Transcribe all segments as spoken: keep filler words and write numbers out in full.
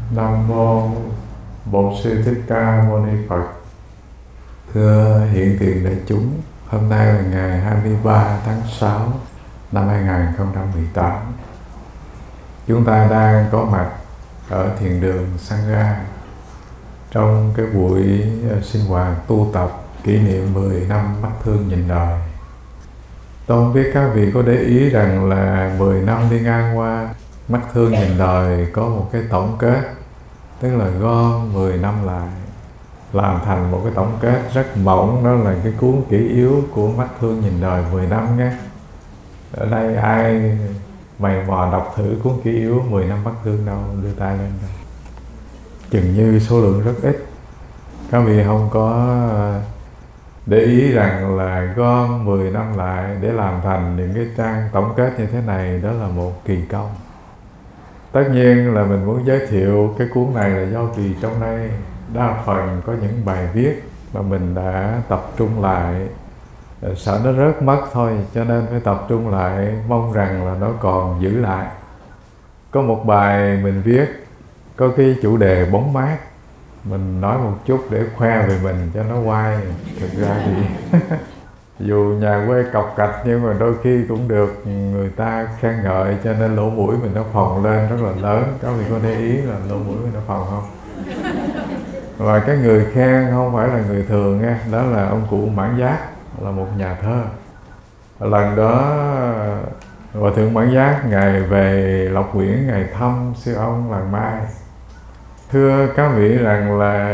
Nam mô Bổn Sư Thích Ca Mâu Ni Phật. Thưa hiện tiền đại chúng, hôm nay là ngày hai mươi ba tháng sáu năm hai nghìn không trăm mười tám. Chúng ta đang có mặt ở thiền đường Sangha trong cái buổi sinh hoạt tu tập kỷ niệm mười năm mắt thương nhìn đời. Tôi không biết các vị có để ý rằng là mười năm đi ngang qua, mắt thương nhìn đời có một cái tổng kết, tức là gom mười năm lại làm thành một cái tổng kết rất mỏng, đó là cái cuốn kỷ yếu của mắt thương nhìn đời mười năm nghe. Ở đây ai mày mò đọc thử cuốn kỷ yếu mười năm mắt thương đâu, đưa tay lên đâu. Chừng như số lượng rất ít. Các vị không có để ý rằng là gom mười năm lại để làm thành những cái trang tổng kết như thế này, đó là một kỳ công. Tất nhiên là mình muốn giới thiệu cái cuốn này là do vì trong đây đa phần có những bài viết mà mình đã tập trung lại, sợ nó rớt mất thôi, cho nên phải tập trung lại, mong rằng là nó còn giữ lại. Có một bài mình viết có cái chủ đề bóng mát, mình nói một chút để khoe về mình cho nó quay. Thực ra thì dù nhà quê cọc cạch nhưng mà đôi khi cũng được người ta khen ngợi, cho nên lỗ mũi mình nó phồng lên rất là lớn. Các vị có để ý là lỗ mũi mình nó phồng không? Và cái người khen không phải là người thường nha, đó là ông cụ Mãn Giác, là một nhà thơ. Lần đó Hòa thượng Mãn Giác ngài về Lộc Quyển, ngài thăm sư ông làng Mai. Thưa các vị rằng là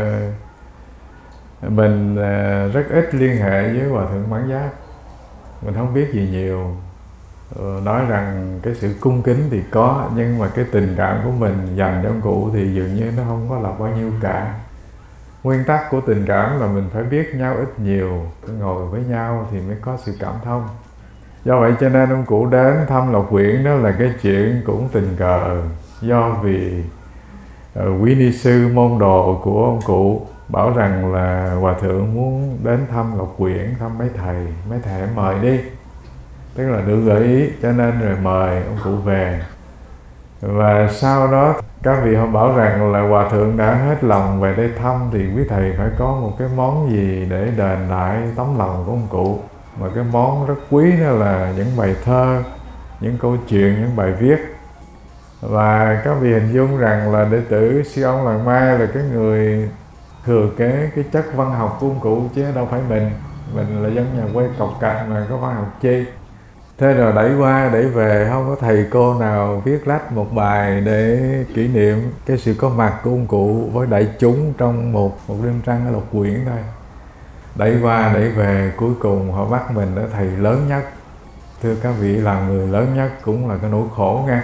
mình rất ít liên hệ với Hòa thượng Mãn Giác, mình không biết gì nhiều. Nói rằng cái sự cung kính thì có, nhưng mà cái tình cảm của mình dành cho ông cụ thì dường như nó không có là bao nhiêu cả. Nguyên tắc của tình cảm là mình phải biết nhau ít nhiều, ngồi với nhau thì mới có sự cảm thông. Do vậy cho nên ông cụ đến thăm Lộc Quyển, đó là cái chuyện cũng tình cờ. Do vì uh, quý ni sư môn đồ của ông cụ bảo rằng là Hòa thượng muốn đến thăm Lộc Quyển, thăm mấy thầy, mấy thầy mời đi. Tức là được gợi ý, cho nên rồi mời ông cụ về. Và sau đó các vị họ bảo rằng là Hòa thượng đã hết lòng về đây thăm thì quý thầy phải có một cái món gì để đền lại tấm lòng của ông cụ. Mà cái món rất quý đó là những bài thơ, những câu chuyện, những bài viết. Và các vị hình dung rằng là đệ tử sư ông làng Mai là cái người thừa kế cái chất văn học của ông cụ, chứ đâu phải mình. Mình là dân nhà quê cọc cạch mà có văn học chi. Thế rồi đẩy qua đẩy về, không có thầy cô nào viết lách một bài để kỷ niệm cái sự có mặt của ông cụ với đại chúng trong một một đêm trăng ở Lộc Quyển thôi. Đẩy qua đẩy về, cuối cùng họ bắt mình ở thầy lớn nhất. Thưa các vị, làm người lớn nhất cũng là cái nỗi khổ nha.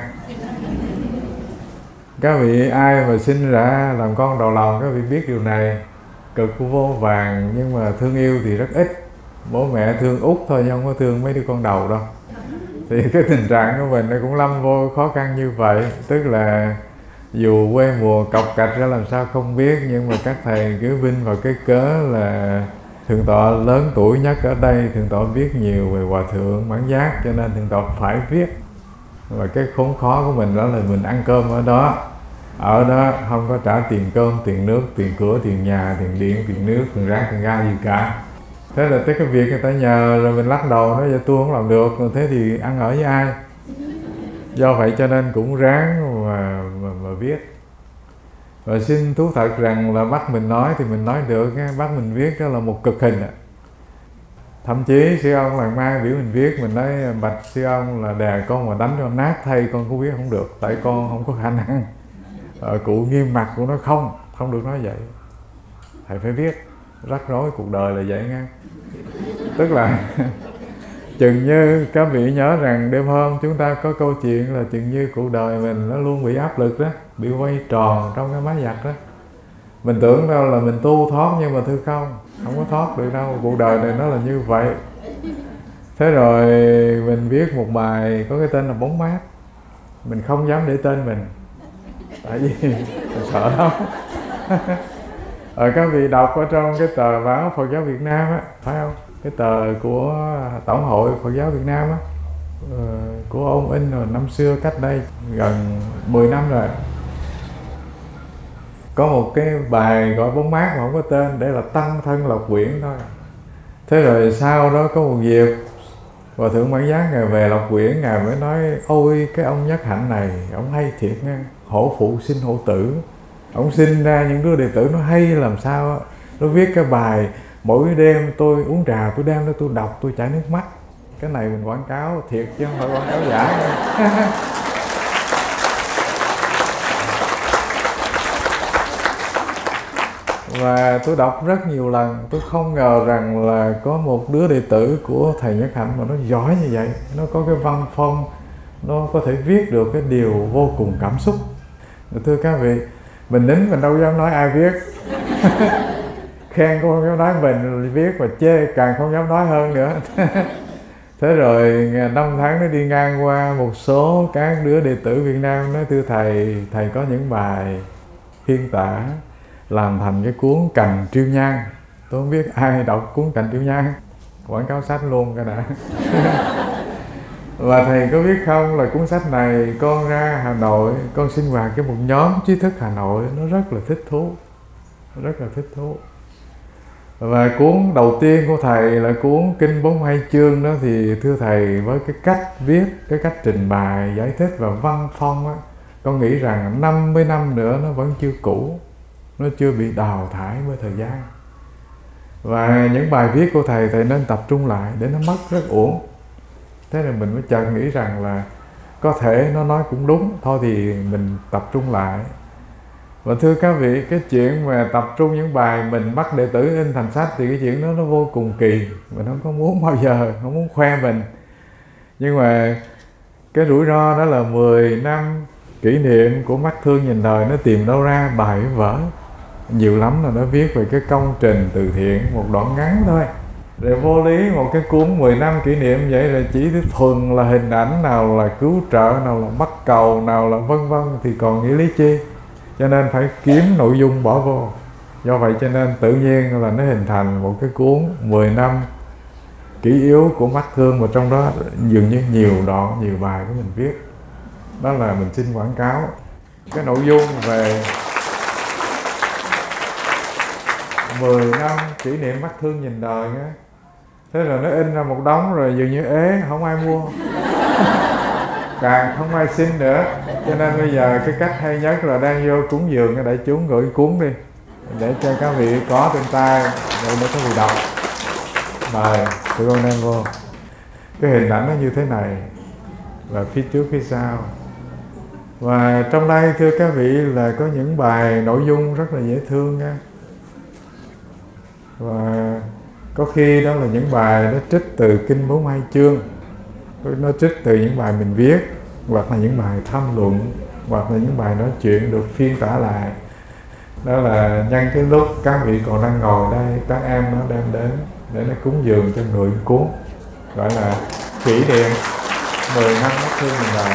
Các vị ai mà sinh ra làm con đầu lòng, các vị biết điều này. Cực vô vàng nhưng mà thương yêu thì rất ít. Bố mẹ thương út thôi chứ không có thương mấy đứa con đầu đâu. Thì cái tình trạng của mình nó cũng lâm vô khó khăn như vậy. Tức là dù quê mùa cọc cạch ra làm sao không biết, nhưng mà các thầy cứ vinh vào cái cớ là Thượng tọa lớn tuổi nhất ở đây, Thượng tọa biết nhiều về Hòa thượng Mãn Giác, cho nên Thượng tọa phải viết. Và cái khốn khó của mình đó là mình ăn cơm ở đó. Ở đó không có trả tiền cơm, tiền nước, tiền cửa, tiền nhà, tiền điện, tiền nước, tiền rác, tiền ga gì cả. Thế là tới cái việc người ta nhờ rồi mình lắc đầu nói tôi không làm được, rồi thế thì ăn ở với ai? Do vậy cho nên cũng ráng mà, mà, mà viết. Và xin thú thật rằng là bắt mình nói thì mình nói được, bắt mình viết đó là một cực hình. Thậm chí sư ông làng Mai biểu mình viết, mình nói bạch sư ông là đè con mà đánh cho nát thay con cũng viết không được, tại con không có khả năng. Ờ, cụ nghiêm mặt của nó không, không được nói vậy. Thầy phải viết, rắc rối cuộc đời là vậy nha. Tức là chừng như các vị nhớ rằng đêm hôm chúng ta có câu chuyện là chừng như cuộc đời mình nó luôn bị áp lực đó, bị quay tròn trong cái máy giặt đó. Mình tưởng đâu là mình tu thoát, nhưng mà thưa không, không có thoát được đâu, cuộc đời này nó là như vậy. Thế rồi mình viết một bài có cái tên là Bóng Mát. Mình không dám để tên mình, tại vì mình sợ lắm. Ở các vị đọc ở trong cái tờ báo Phật giáo Việt Nam á, phải không? Cái tờ của Tổng hội Phật giáo Việt Nam á, của ông in rồi năm xưa, cách đây gần mười năm rồi. có một cái bài gọi bóng mát mà không có tên, để là tăng thân Lộc Quyển thôi. Thế rồi sau đó có một dịp Hòa Thượng Mãn Giác Ngài về Lộc Quyển, Ngài mới nói: ôi cái ông Nhất Hạnh này, ông hay thiệt nha, hổ phụ sinh hổ tử. Ông sinh ra những đứa đệ tử nó hay làm sao á. Nó viết cái bài mỗi đêm tôi uống trà, tôi đem đó tôi đọc, tôi chảy nước mắt. Cái này mình quảng cáo thiệt chứ không phải quảng cáo giả. Và tôi đọc rất nhiều lần, tôi không ngờ rằng là có một đứa đệ tử của thầy Nhất Hạnh mà nó giỏi như vậy. Nó có cái văn phong, nó có thể viết được cái điều vô cùng cảm xúc. Thưa các vị, mình nín mình đâu dám nói ai viết. Khen cũng không dám nói mình viết, và chê càng không dám nói hơn nữa. Thế rồi năm tháng nó đi ngang qua, một số các đứa đệ tử Việt Nam nói: thưa thầy, thầy có những bài phiên tả làm thành cái cuốn Cành Triêu Nhang. Tôi không biết ai đọc cuốn Cành Triêu Nhang, quảng cáo sách luôn cái đã. Và thầy có biết không, là cuốn sách này con ra Hà Nội, con sinh hoạt với một nhóm trí thức Hà Nội, nó rất là thích thú, rất là thích thú. Và cuốn đầu tiên của thầy là cuốn Kinh bốn mươi hai chương đó, thì thưa thầy, với cái cách viết, cái cách trình bày, giải thích và văn phong á, con nghĩ rằng năm mươi năm nữa nó vẫn chưa cũ, nó chưa bị đào thải với thời gian. Và những bài viết của thầy, thầy nên tập trung lại, để nó mất rất uổng. Thế là mình mới chợt nghĩ rằng là có thể nó nói cũng đúng, thôi thì mình tập trung lại. Và thưa các vị, cái chuyện mà tập trung những bài mình bắt đệ tử in thành sách thì cái chuyện đó nó vô cùng kỳ. Mình không có muốn bao giờ, không muốn khoe mình. Nhưng mà cái rủi ro đó là mười năm kỷ niệm của Mắt Thương Nhìn Đời, nó tìm đâu ra bài vở. Nhiều lắm là nó viết về cái công trình từ thiện, một đoạn ngắn thôi. Rồi vô lý một cái cuốn mười năm kỷ niệm vậy là chỉ thuần là hình ảnh, nào là cứu trợ, nào là bắt cầu, nào là vân vân, thì còn nghĩa lý chi. Cho nên phải kiếm nội dung bỏ vô. Do vậy cho nên tự nhiên là nó hình thành một cái cuốn mười năm kỷ yếu của Mắt Thương, mà trong đó dường như nhiều đoạn, nhiều bài của mình viết. Đó là mình xin quảng cáo cái nội dung về mười năm kỷ niệm Mắt Thương Nhìn Đời á. Thế rồi nó in ra một đống rồi dường như ế, không ai mua. Càng không ai xin nữa. Cho nên bây giờ cái cách hay nhất là đang vô cúng dường đại chúng gửi cuốn đi, để cho các vị có trên tay, rồi mới có vị đọc. Mời tụi con đem vô. Cái hình ảnh nó như thế này, và phía trước phía sau. Và trong đây thưa các vị là có những bài nội dung rất là dễ thương nha. Và có khi đó là những bài nó trích từ Kinh bốn mươi hai chương, nó trích từ những bài mình viết, hoặc là những bài tham luận, hoặc là những bài nói chuyện được phiên tả lại. Đó là nhân cái lúc các vị còn đang ngồi đây, các em nó đem đến để nó cúng dường cho người cuốn, gọi là kỷ niệm mười năm Mắt Thương Nhìn Đời.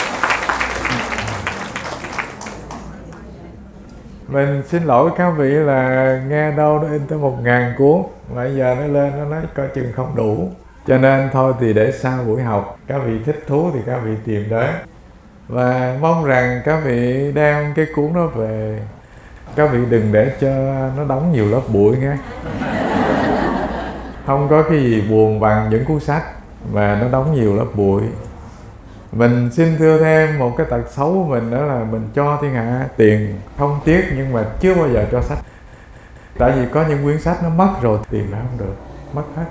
Mình xin lỗi các vị là nghe đâu nó in tới một ngàn cuốn, bây giờ nó lên nó nói coi chừng không đủ. Cho nên thôi thì để sau buổi học, các vị thích thú thì các vị tìm đến. Và mong rằng các vị đem cái cuốn đó về. Các vị đừng để cho nó đóng nhiều lớp bụi nghe. Không có cái gì buồn bằng những cuốn sách mà nó đóng nhiều lớp bụi. Mình xin thưa thêm một cái tật xấu của mình, đó là mình cho thiên hạ tiền không tiếc, nhưng mà chưa bao giờ cho sách. Tại vì có những quyển sách nó mất rồi tìm lại không được, mất hết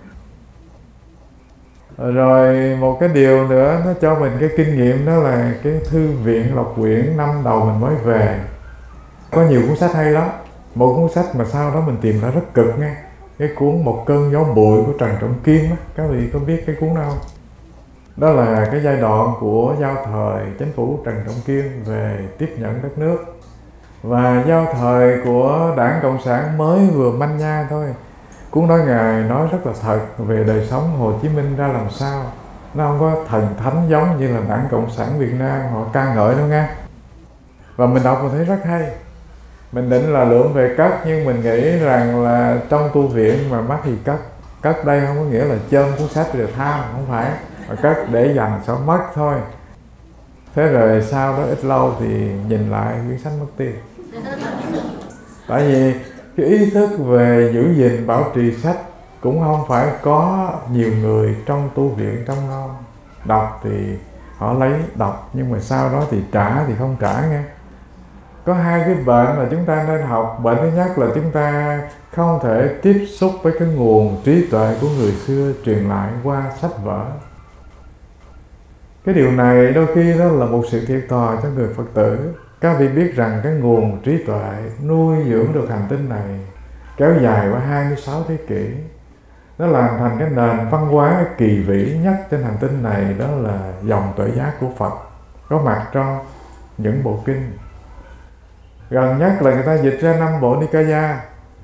rồi. Rồi một cái điều nữa nó cho mình cái kinh nghiệm, đó là cái thư viện Lộc Quyển năm đầu mình mới về. Có nhiều cuốn sách hay lắm. Một cuốn sách mà sau đó mình tìm ra rất cực nghe. Cái cuốn Một Cơn Gió Bụi của Trần Trọng Kim á. Các vị có biết cái cuốn đó không? Đó là cái giai đoạn của giao thời chính phủ Trần Trọng Kim về tiếp nhận đất nước, và giao thời của Đảng Cộng sản mới vừa manh nha thôi. Cuốn đó Ngài nói rất là thật về đời sống Hồ Chí Minh ra làm sao. Nó không có thần thánh giống như là Đảng Cộng sản Việt Nam họ ca ngợi đâu nghe. Và mình đọc mình thấy rất hay. Mình định là lượm về cất, nhưng mình nghĩ rằng là trong tu viện mà mắc thì cất. Cất đây không có nghĩa là chôm cuốn sách rồi tham, không phải. Mà cất để dành sao mất thôi. Thế rồi sau đó ít lâu thì nhìn lại quyển sách mất tiêu. Tại vì cái ý thức về giữ gìn bảo trì sách cũng không phải có nhiều người trong tu viện trong ngon. Đọc thì họ lấy đọc, nhưng mà sau đó thì trả thì không trả nghe. Có hai cái bệnh mà chúng ta nên học. Bệnh thứ nhất là chúng ta không thể tiếp xúc với cái nguồn trí tuệ của người xưa truyền lại qua sách vở. Cái điều này đôi khi đó là một sự thiệt thòi cho người Phật tử. Các vị biết rằng cái nguồn trí tuệ nuôi dưỡng được hành tinh này kéo dài qua hai mươi sáu thế kỷ. Nó làm thành cái nền văn hóa kỳ vĩ nhất trên hành tinh này, đó là dòng tuệ giác của Phật có mặt trong những bộ kinh. Gần nhất là người ta dịch ra năm bộ Nikaya.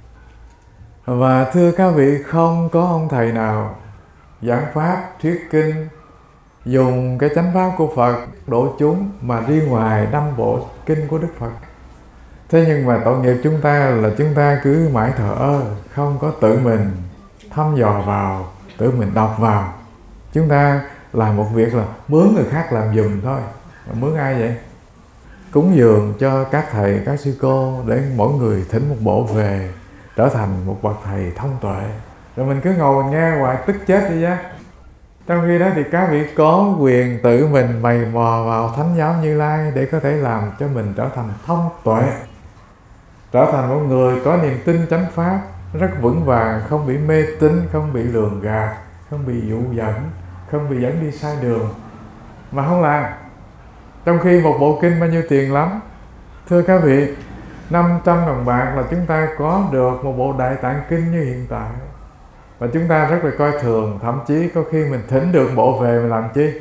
Và thưa các vị, không có ông thầy nào giảng pháp, thuyết kinh, dùng cái chánh pháp của Phật độ chúng mà đi ngoài năm bộ kinh của Đức Phật. Thế nhưng mà tội nghiệp chúng ta là chúng ta cứ mãi thờ ơ, không có tự mình thăm dò vào, tự mình đọc vào. Chúng ta làm một việc là mướn người khác làm giùm thôi. Mướn ai vậy? Cúng dường cho các thầy, các sư cô để mỗi người thỉnh một bộ về trở thành một bậc thầy thông tuệ. Rồi mình cứ ngồi mình nghe hoài tức chết đi chứ. Trong khi đó thì các vị có quyền tự mình mày mò vào Thánh giáo Như Lai để có thể làm cho mình trở thành thông tuệ, trở thành một người có niềm tin chánh pháp rất vững vàng, không bị mê tín, không bị lường gạt, không bị dụ dẫn, không bị dẫn đi sai đường mà không làm. Trong khi một bộ kinh bao nhiêu tiền lắm. Thưa các vị, năm trăm đồng bạc là chúng ta có được một bộ Đại Tạng Kinh như hiện tại. Và chúng ta rất là coi thường, thậm chí có khi mình thỉnh được bộ về mình làm chi?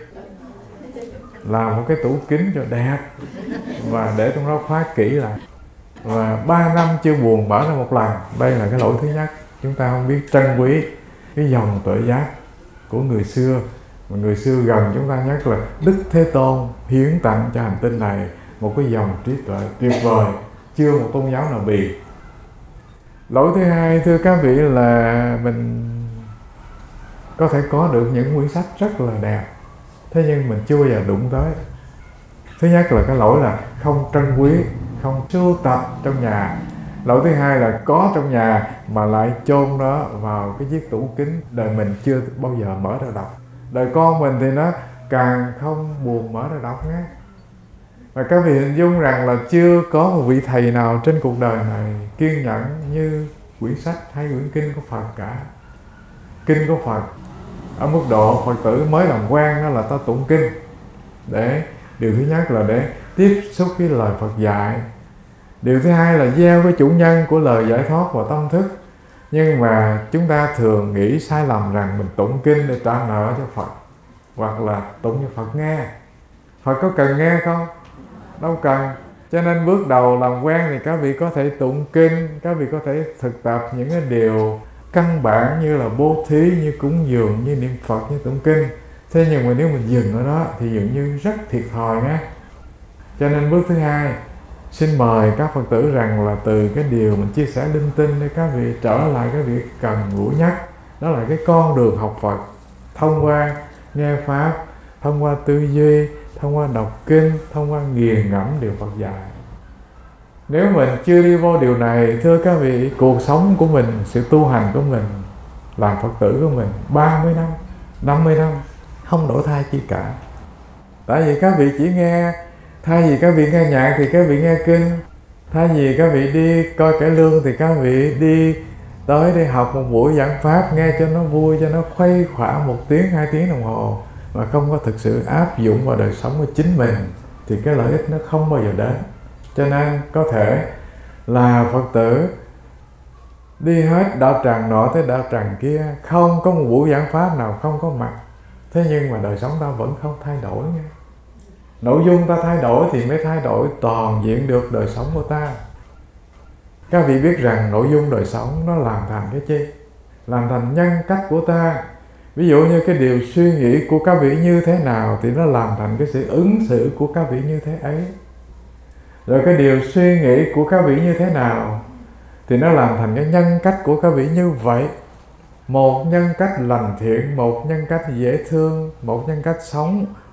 Làm một cái tủ kính cho đẹp và để trong đó khóa kỹ lại. Và ba năm chưa buồn mở ra một lần. Đây là cái lỗi thứ nhất. Chúng ta không biết trân quý cái dòng tuệ giác của người xưa. Mà người xưa gần chúng ta nhắc là Đức Thế Tôn hiến tặng cho hành tinh này một cái dòng trí tuệ tuyệt vời, chưa một tôn giáo nào bì. Lỗi thứ hai, thưa các vị, là mình có thể có được những quyển sách rất là đẹp, thế nhưng mình chưa bao giờ đụng tới. Thứ nhất là cái lỗi là không trân quý, không sưu tập trong nhà. Lỗi thứ hai là có trong nhà mà lại chôn nó vào cái chiếc tủ kính, đời mình chưa bao giờ mở ra đọc. Đời con mình thì nó càng không buồn mở ra đọc nhé. Và các vị hình dung rằng là chưa có một vị thầy nào trên cuộc đời này kiên nhẫn như quyển sách hay quyển kinh của Phật cả. Kinh của Phật ở mức độ Phật tử mới làm quen đó là ta tụng kinh, để điều thứ nhất là để tiếp xúc với lời Phật dạy. Điều thứ hai là gieo cái chủ nhân của lời giải thoát vào tâm thức. Nhưng mà chúng ta thường nghĩ sai lầm rằng mình tụng kinh để trả nợ cho Phật, hoặc là tụng cho Phật nghe. Phật có cần nghe không? Đâu cần. Cho nên bước đầu làm quen thì các vị có thể tụng kinh, các vị có thể thực tập những cái điều căn bản như là bố thí, như cúng dường, như niệm Phật, như tụng kinh. Thế nhưng mà nếu mình dừng ở đó thì dường như rất thiệt thòi nhé. Cho nên bước thứ hai, xin mời các Phật tử rằng là từ cái điều mình chia sẻ linh tinh để các vị trở lại cái việc cần gũi nhất. Đó là cái con đường học Phật thông qua nghe Pháp, thông qua tư duy, thông qua đọc kinh, thông qua nghiền ngẫm điều Phật dạy. Nếu mình chưa đi vô điều này, thưa các vị, cuộc sống của mình, sự tu hành của mình, làm Phật tử của mình ba mươi năm, năm mươi năm không đổi thay chi cả. Tại vì các vị chỉ nghe, thay vì các vị nghe nhạc thì các vị nghe kinh, thay vì các vị đi coi cải lương thì các vị đi tới để học một buổi giảng pháp, nghe cho nó vui, cho nó khuây khỏa một tiếng, hai tiếng đồng hồ, mà không có thực sự áp dụng vào đời sống của chính mình, thì cái lợi ích nó không bao giờ đến. Cho nên có thể là Phật tử đi hết đạo tràng nọ tới đạo tràng kia, không có một buổi giảng pháp nào không có mặt, thế nhưng mà đời sống ta vẫn không thay đổi nha. Nội dung ta thay đổi thì mới thay đổi toàn diện được đời sống của ta. Các vị biết rằng nội dung đời sống nó làm thành cái chi? Làm thành nhân cách của ta. Ví dụ như cái điều suy nghĩ của các vị như thế nào thì nó làm thành cái sự ứng xử của các vị như thế ấy. Rồi cái điều suy nghĩ của các vị như thế nào thì nó làm thành cái nhân cách của các vị như vậy. Một nhân cách lành thiện, một nhân cách dễ thương, một nhân cách sống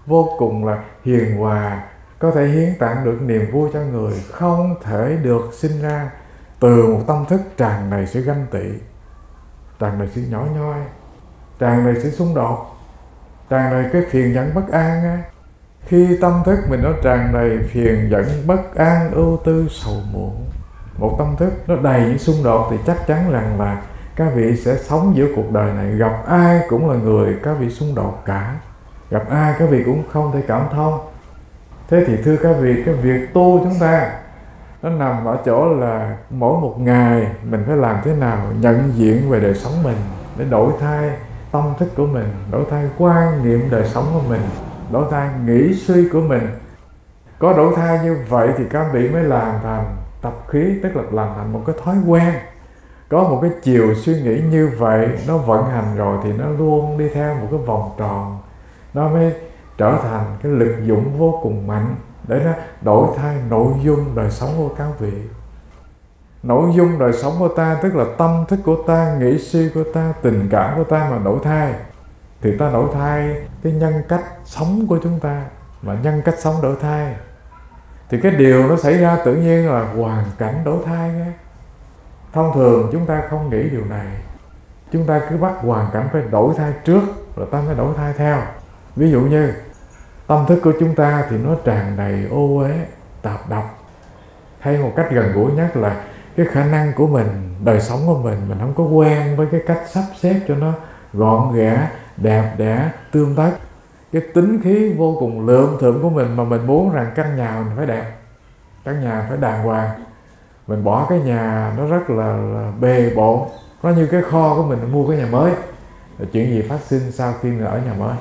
vô cùng là hiền hòa, có thể hiến tặng được niềm vui cho người, không thể được sinh ra từ một tâm thức tràn đầy sự ganh tị, tràn đầy sự nhỏ nhoi, tràn đầy sự xung đột, tràn đầy cái phiền giận bất an á. Khi tâm thức mình nó tràn đầy phiền giận bất an, ưu tư sầu muộn, một tâm thức nó đầy những xung đột, thì chắc chắn rằng là các vị sẽ sống giữa cuộc đời này, gặp ai cũng là người các vị xung đột cả, gặp ai các vị cũng không thể cảm thông. Thế thì thưa các vị, cái việc tu chúng ta nó nằm ở chỗ là mỗi một ngày mình phải làm thế nào nhận diện về đời sống mình, để đổi thay tâm thức của mình, đổi thay quan niệm đời sống của mình, đổi thay nghĩ suy của mình. Có đổi thay như vậy thì các vị mới làm thành tập khí, tức là làm thành một cái thói quen. Có một cái chiều suy nghĩ như vậy, nó vận hành rồi thì nó luôn đi theo một cái vòng tròn, nó mới trở thành cái lực dụng vô cùng mạnh để nó đổi thay nội dung đời sống của các vị. Nội dung đời sống của ta, tức là tâm thức của ta, nghĩ suy của ta, tình cảm của ta mà đổi thay, thì ta đổi thay cái nhân cách sống của chúng ta. Mà nhân cách sống đổi thay thì cái điều nó xảy ra tự nhiên là hoàn cảnh đổi thay nghe. Thông thường chúng ta không nghĩ điều này, chúng ta cứ bắt hoàn cảnh phải đổi thay trước rồi ta mới đổi thay theo. Ví dụ như tâm thức của chúng ta thì nó tràn đầy ô uế, tạp độc. Hay một cách gần gũi nhất là cái khả năng của mình, đời sống của mình, mình không có quen với cái cách sắp xếp cho nó gọn ghẽ, đẹp đẽ, tươm tất. Cái tính khí vô cùng lượm thượm của mình mà mình muốn rằng căn nhà mình phải đẹp, căn nhà phải đàng hoàng. Mình bỏ cái nhà nó rất là, là bề bộn, nó như cái kho của mình mua cái nhà mới. Rồi chuyện gì phát sinh sau khi mình ở nhà mới?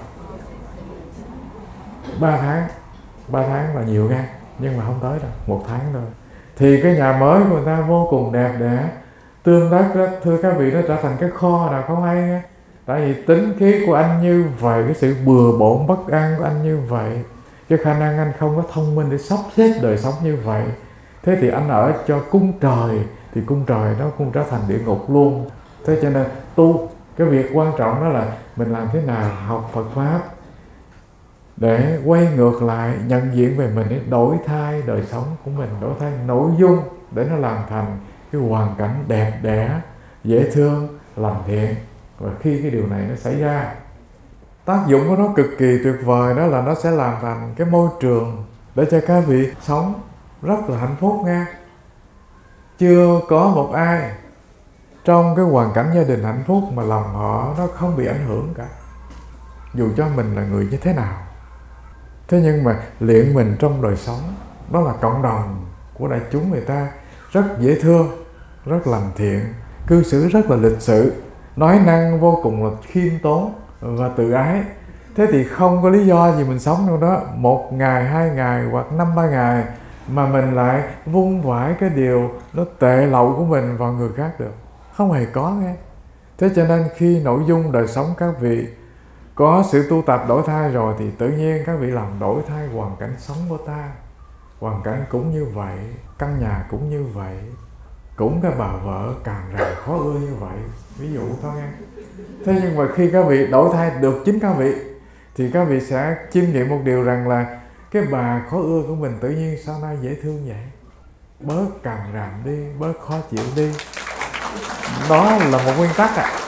Ba tháng, ba tháng là nhiều gan, nhưng mà không tới đâu, một tháng thôi. Thì cái nhà mới của người ta vô cùng đẹp đẽ, tương tác đó, thưa các vị, nó trở thành cái kho nào không hay nghe. Tại vì tính khí của anh như vậy, cái sự bừa bộn bất an của anh như vậy, cái khả năng anh không có thông minh để sắp xếp đời sống như vậy. Thế thì anh ở cho cung trời, thì cung trời nó cũng trở thành địa ngục luôn. Thế cho nên tu, cái việc quan trọng đó là mình làm thế nào học Phật Pháp để quay ngược lại, nhận diện về mình, để đổi thay đời sống của mình, đổi thay nội dung để nó làm thành cái hoàn cảnh đẹp đẽ, dễ thương, lành thiện. Và khi cái điều này nó xảy ra, tác dụng của nó cực kỳ tuyệt vời, đó là nó sẽ làm thành cái môi trường để cho các vị sống rất là hạnh phúc nha. Chưa có một ai trong cái hoàn cảnh gia đình hạnh phúc mà lòng họ nó không bị ảnh hưởng cả, dù cho mình là người như thế nào. Thế nhưng mà luyện mình trong đời sống, đó là cộng đồng của đại chúng, người ta rất dễ thương, rất lành thiện, cư xử rất là lịch sự, nói năng vô cùng là khiêm tốn và tự ái. Thế thì không có lý do gì mình sống trong đó một ngày, hai ngày hoặc năm ba ngày mà mình lại vung vãi cái điều nó tệ lậu của mình vào người khác được. Không hề có nghe. Thế cho nên khi nội dung đời sống các vị có sự tu tập đổi thay rồi thì tự nhiên các vị làm đổi thay hoàn cảnh sống của ta. Hoàn cảnh cũng như vậy, căn nhà cũng như vậy, cũng cái bà vợ càng ràng khó ưa như vậy, ví dụ thôi nghe. Thế nhưng mà khi các vị đổi thay được chính các vị thì các vị sẽ chiêm nghiệm một điều rằng là cái bà khó ưa của mình tự nhiên sau này dễ thương vậy, bớt càng ràm đi, bớt khó chịu đi. Đó là một nguyên tắc à.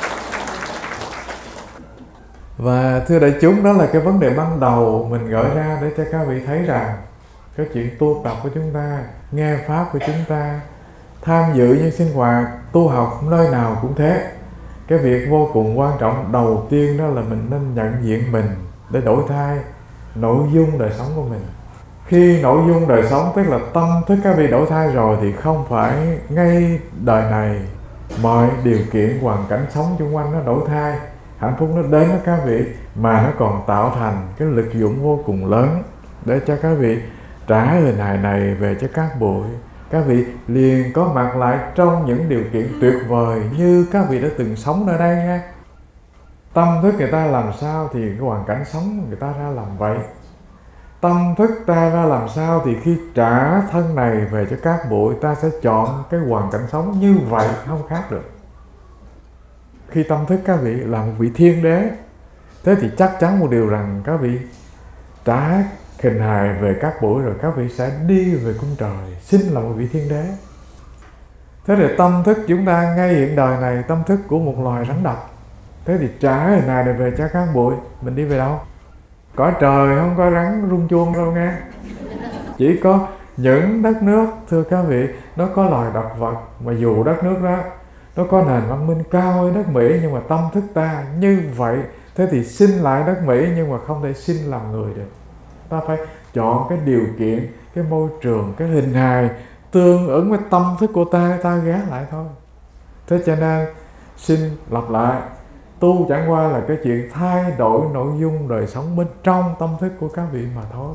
Và thưa đại chúng, đó là cái vấn đề ban đầu mình gợi ra để cho các vị thấy rằng cái chuyện tu tập của chúng ta, nghe pháp của chúng ta, tham dự những sinh hoạt tu học nơi nào cũng thế. Cái việc vô cùng quan trọng đầu tiên đó là mình nên nhận diện mình để đổi thay nội dung đời sống của mình. Khi nội dung đời sống, tức là tâm thức các vị đổi thay rồi thì không phải ngay đời này mọi điều kiện hoàn cảnh sống xung quanh nó đổi thay, hạnh phúc nó đến với các vị, mà nó còn tạo thành cái lực dụng vô cùng lớn để cho các vị trả hình hài này về cho các bụi. Các vị liền có mặt lại trong những điều kiện tuyệt vời như các vị đã từng sống ở đây nha. Tâm thức người ta làm sao thì cái hoàn cảnh sống người ta ra làm vậy. Tâm thức ta ra làm sao thì khi trả thân này về cho các bụi, ta sẽ chọn cái hoàn cảnh sống như vậy, không khác được. Khi tâm thức các vị là một vị thiên đế, thế thì chắc chắn một điều rằng các vị trả hình hài về các buổi, rồi các vị sẽ đi về cung trời, xin là một vị thiên đế. Thế thì tâm thức chúng ta ngay hiện đời này, tâm thức của một loài rắn độc. Thế thì trả hình hài này về cho các bụi, mình đi về đâu? Cõi trời không có rắn rung chuông đâu nghe. Chỉ có những đất nước, thưa các vị, nó có loài động vật, mà dù đất nước đó nó có nền văn minh cao hơn đất Mỹ, nhưng mà tâm thức ta như vậy. Thế thì xin lại đất Mỹ, nhưng mà không thể xin làm người được. Ta phải chọn cái điều kiện, cái môi trường, cái hình hài tương ứng với tâm thức của ta, ta ghé lại thôi. Thế cho nên xin lặp lại, tu chẳng qua là cái chuyện thay đổi nội dung đời sống bên trong tâm thức của các vị mà thôi.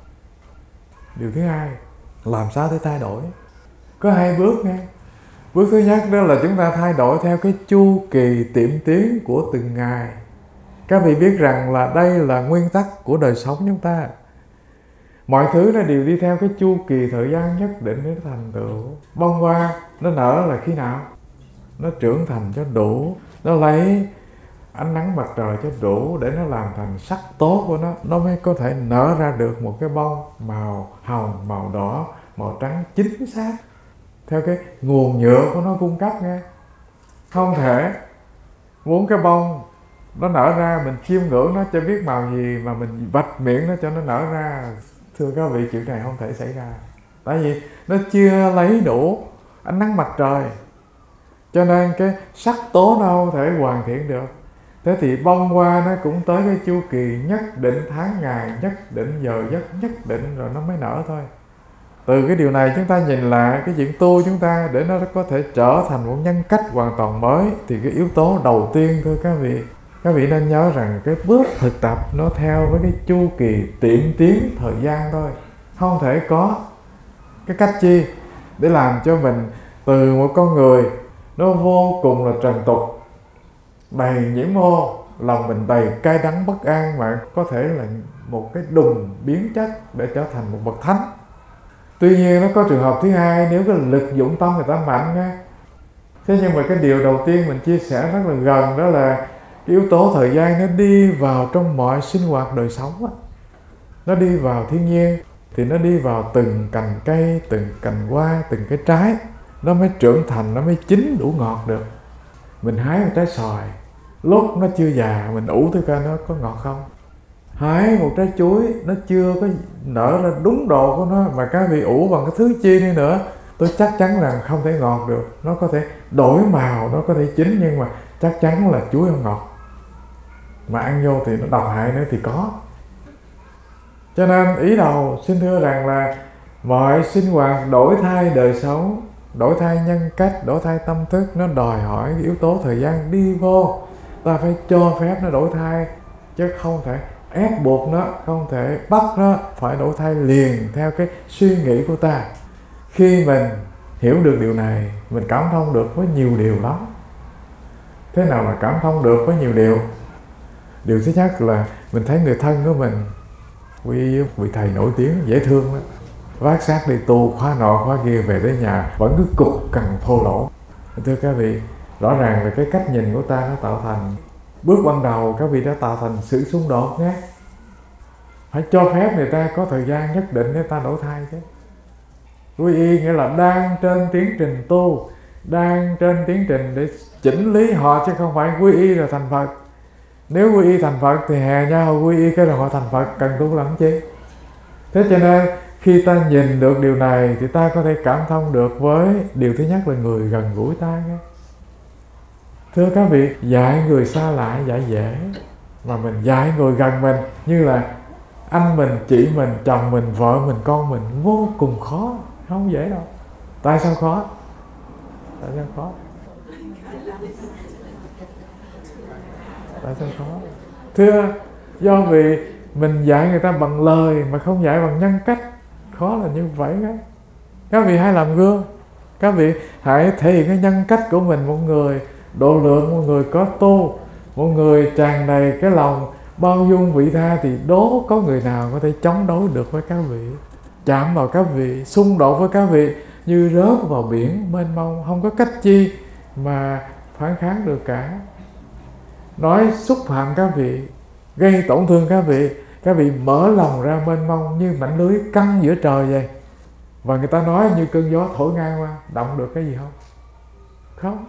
Điều thứ hai, làm sao để thay đổi? Có hai bước nghe. Bước thứ nhất đó là chúng ta thay đổi theo cái chu kỳ tiệm tiến của từng ngày. Các vị biết rằng là đây là nguyên tắc của đời sống chúng ta. Mọi thứ nó đều đi theo cái chu kỳ thời gian nhất định để thành tựu. Bông hoa nó nở là khi nào? Nó trưởng thành cho đủ, nó lấy ánh nắng mặt trời cho đủ để nó làm thành sắc tố của nó, nó mới có thể nở ra được một cái bông màu hồng, màu đỏ, màu trắng chính xác theo cái nguồn nhựa của nó cung cấp nghe. Không thể muốn cái bông nó nở ra mình chiêm ngưỡng nó cho biết màu gì mà mình vạch miệng nó cho nó nở ra. Thưa các vị, chuyện này không thể xảy ra, tại vì nó chưa lấy đủ ánh nắng mặt trời, cho nên cái sắc tố nó không thể hoàn thiện được. Thế thì bông hoa nó cũng tới cái chu kỳ nhất định, tháng ngày nhất định, giờ giấc nhất định, rồi nó mới nở thôi. Từ cái điều này chúng ta nhìn lại cái chuyện tu chúng ta để nó có thể trở thành một nhân cách hoàn toàn mới. Thì cái yếu tố đầu tiên, thưa các vị, các vị nên nhớ rằng cái bước thực tập nó theo với cái chu kỳ tiệm tiến thời gian thôi. Không thể có cái cách chi để làm cho mình từ một con người nó vô cùng là trần tục, đầy nhiễm ô, lòng mình đầy cay đắng bất an, mà có thể là một cái đùng biến chất để trở thành một bậc thánh. Tuy nhiên nó có trường hợp thứ hai, nếu cái lực dụng tâm người ta mạnh nha. Thế nhưng mà cái điều đầu tiên mình chia sẻ rất là gần, đó là cái yếu tố thời gian nó đi vào trong mọi sinh hoạt đời sống á. Nó đi vào thiên nhiên thì nó đi vào từng cành cây, từng cành hoa, từng cái trái, nó mới trưởng thành, nó mới chín đủ ngọt được. Mình hái một trái xoài, lúc nó chưa già mình ủ thử coi nó có ngọt không. Hái một trái chuối, nó chưa có nở ra đúng độ của nó, mà các vị ủ bằng cái thứ chi đi nữa, tôi chắc chắn rằng không thể ngọt được. Nó có thể đổi màu, nó có thể chín, nhưng mà chắc chắn là chuối không ngọt. Mà ăn vô thì nó độc hại nữa thì có. Cho nên ý đầu xin thưa rằng là mọi sinh hoạt đổi thay đời sống, đổi thay nhân cách, đổi thay tâm thức, nó đòi hỏi cái yếu tố thời gian đi vô. Ta phải cho phép nó đổi thay, chứ không thể ép buộc nó, không thể bắt nó phải đổi thay liền theo cái suy nghĩ của ta. Khi mình hiểu được điều này, mình cảm thông được với nhiều điều lắm. Thế nào là cảm thông được với nhiều điều? Điều thứ nhất là mình thấy người thân của mình, quý vị thầy nổi tiếng dễ thương đó, vác xác đi tu khóa nọ khóa kia, về tới nhà vẫn cứ cục cằn thô lỗ. Thưa các vị, rõ ràng là cái cách nhìn của ta nó tạo thành, bước ban đầu các vị đã tạo thành sự xung đột nhé. Phải cho phép người ta có thời gian nhất định để ta đổi thay chứ. Quy y nghĩa là đang trên tiến trình tu, đang trên tiến trình để chỉnh lý họ, chứ không phải quy y là thành Phật. Nếu quy y thành Phật thì hè nhau quy y cái là họ thành Phật, cần tu làm chi? Thế cho nên khi ta nhìn được điều này thì ta có thể cảm thông được với điều thứ nhất là người gần gũi ta nghe. Thưa các vị, dạy người xa lạ dạy dễ, mà mình dạy người gần mình như là anh mình, chị mình, chồng mình, vợ mình, con mình vô cùng khó, không dễ đâu. Tại sao khó? Tại sao khó? Tại sao khó? Thưa, do vì mình dạy người ta bằng lời mà không dạy bằng nhân cách. Khó là như vậy đó. Các vị hãy làm gương. Các vị hãy thể hiện cái nhân cách của mình, một người độ lượng, một người có tu, một người tràn đầy cái lòng bao dung vị tha, thì đố có người nào có thể chống đối được với các vị, chạm vào các vị, xung đột với các vị như rớt vào biển mênh mông, không có cách chi mà phản kháng được cả. Nói xúc phạm các vị, gây tổn thương các vị, các vị mở lòng ra mênh mông như mảnh lưới căng giữa trời vậy. Và người ta nói như cơn gió thổi ngang qua, động được cái gì không? Không.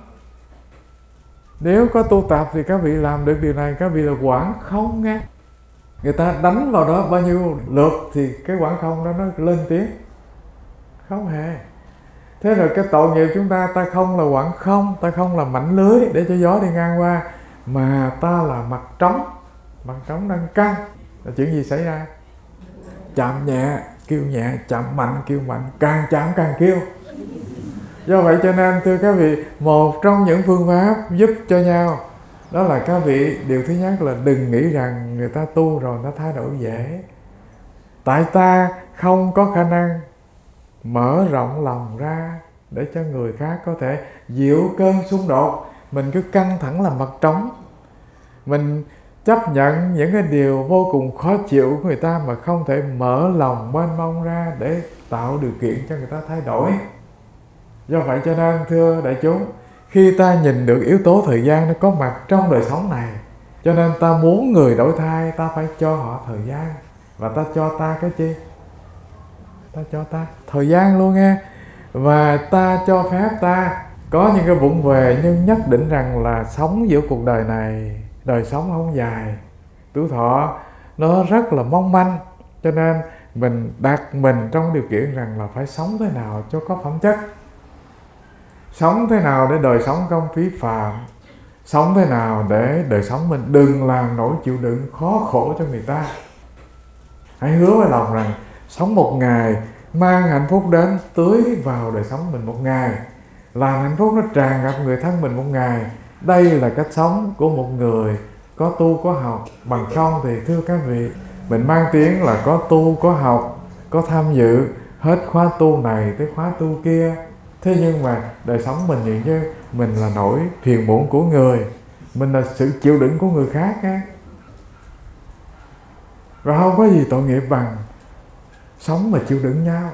Nếu có tu tập thì các vị làm được điều này, các vị là quảng không nghe. Người ta đánh vào đó bao nhiêu lượt thì cái quảng không đó nó lên tiếng. Không hề. Thế rồi cái tội nghiệp chúng ta, ta không là quảng không, ta không là mảnh lưới để cho gió đi ngang qua, mà ta là mặt trống. Mặt trống đang căng. Là chuyện gì xảy ra? Chạm nhẹ, kêu nhẹ, chạm mạnh, kêu mạnh, càng chạm càng kêu. Do vậy cho nên thưa các vị, một trong những phương pháp giúp cho nhau đó là các vị, điều thứ nhất là đừng nghĩ rằng người ta tu rồi nó thay đổi dễ. Tại ta không có khả năng mở rộng lòng ra để cho người khác có thể dịu cơn xung đột. Mình cứ căng thẳng làm mặt trống. Mình chấp nhận những cái điều vô cùng khó chịu của người ta mà không thể mở lòng mênh mông ra để tạo điều kiện cho người ta thay đổi. Do vậy cho nên thưa đại chúng, khi ta nhìn được yếu tố thời gian nó có mặt trong đời sống này, cho nên ta muốn người đổi thay, ta phải cho họ thời gian. Và ta cho ta cái chi? Ta cho ta thời gian luôn nghe. Và ta cho phép ta có những cái vụng về, nhưng nhất định rằng là sống giữa cuộc đời này, đời sống không dài, tuổi thọ nó rất là mong manh. Cho nên mình đặt mình trong điều kiện rằng là phải sống thế nào cho có phẩm chất, sống thế nào để đời sống không phí phạm, sống thế nào để đời sống mình đừng làm nỗi chịu đựng khó khổ cho người ta. Hãy hứa với lòng rằng sống một ngày mang hạnh phúc đến tưới vào đời sống mình một ngày, làm hạnh phúc nó tràn ngập người thân mình một ngày. Đây là cách sống của một người có tu có học. Bằng không thì thưa các vị, mình mang tiếng là có tu có học, có tham dự hết khóa tu này tới khóa tu kia. Thế nhưng mà đời sống mình như chứ mình là nỗi phiền muộn của người, mình là sự chịu đựng của người khác á. Và không có gì tội nghiệp bằng sống mà chịu đựng nhau.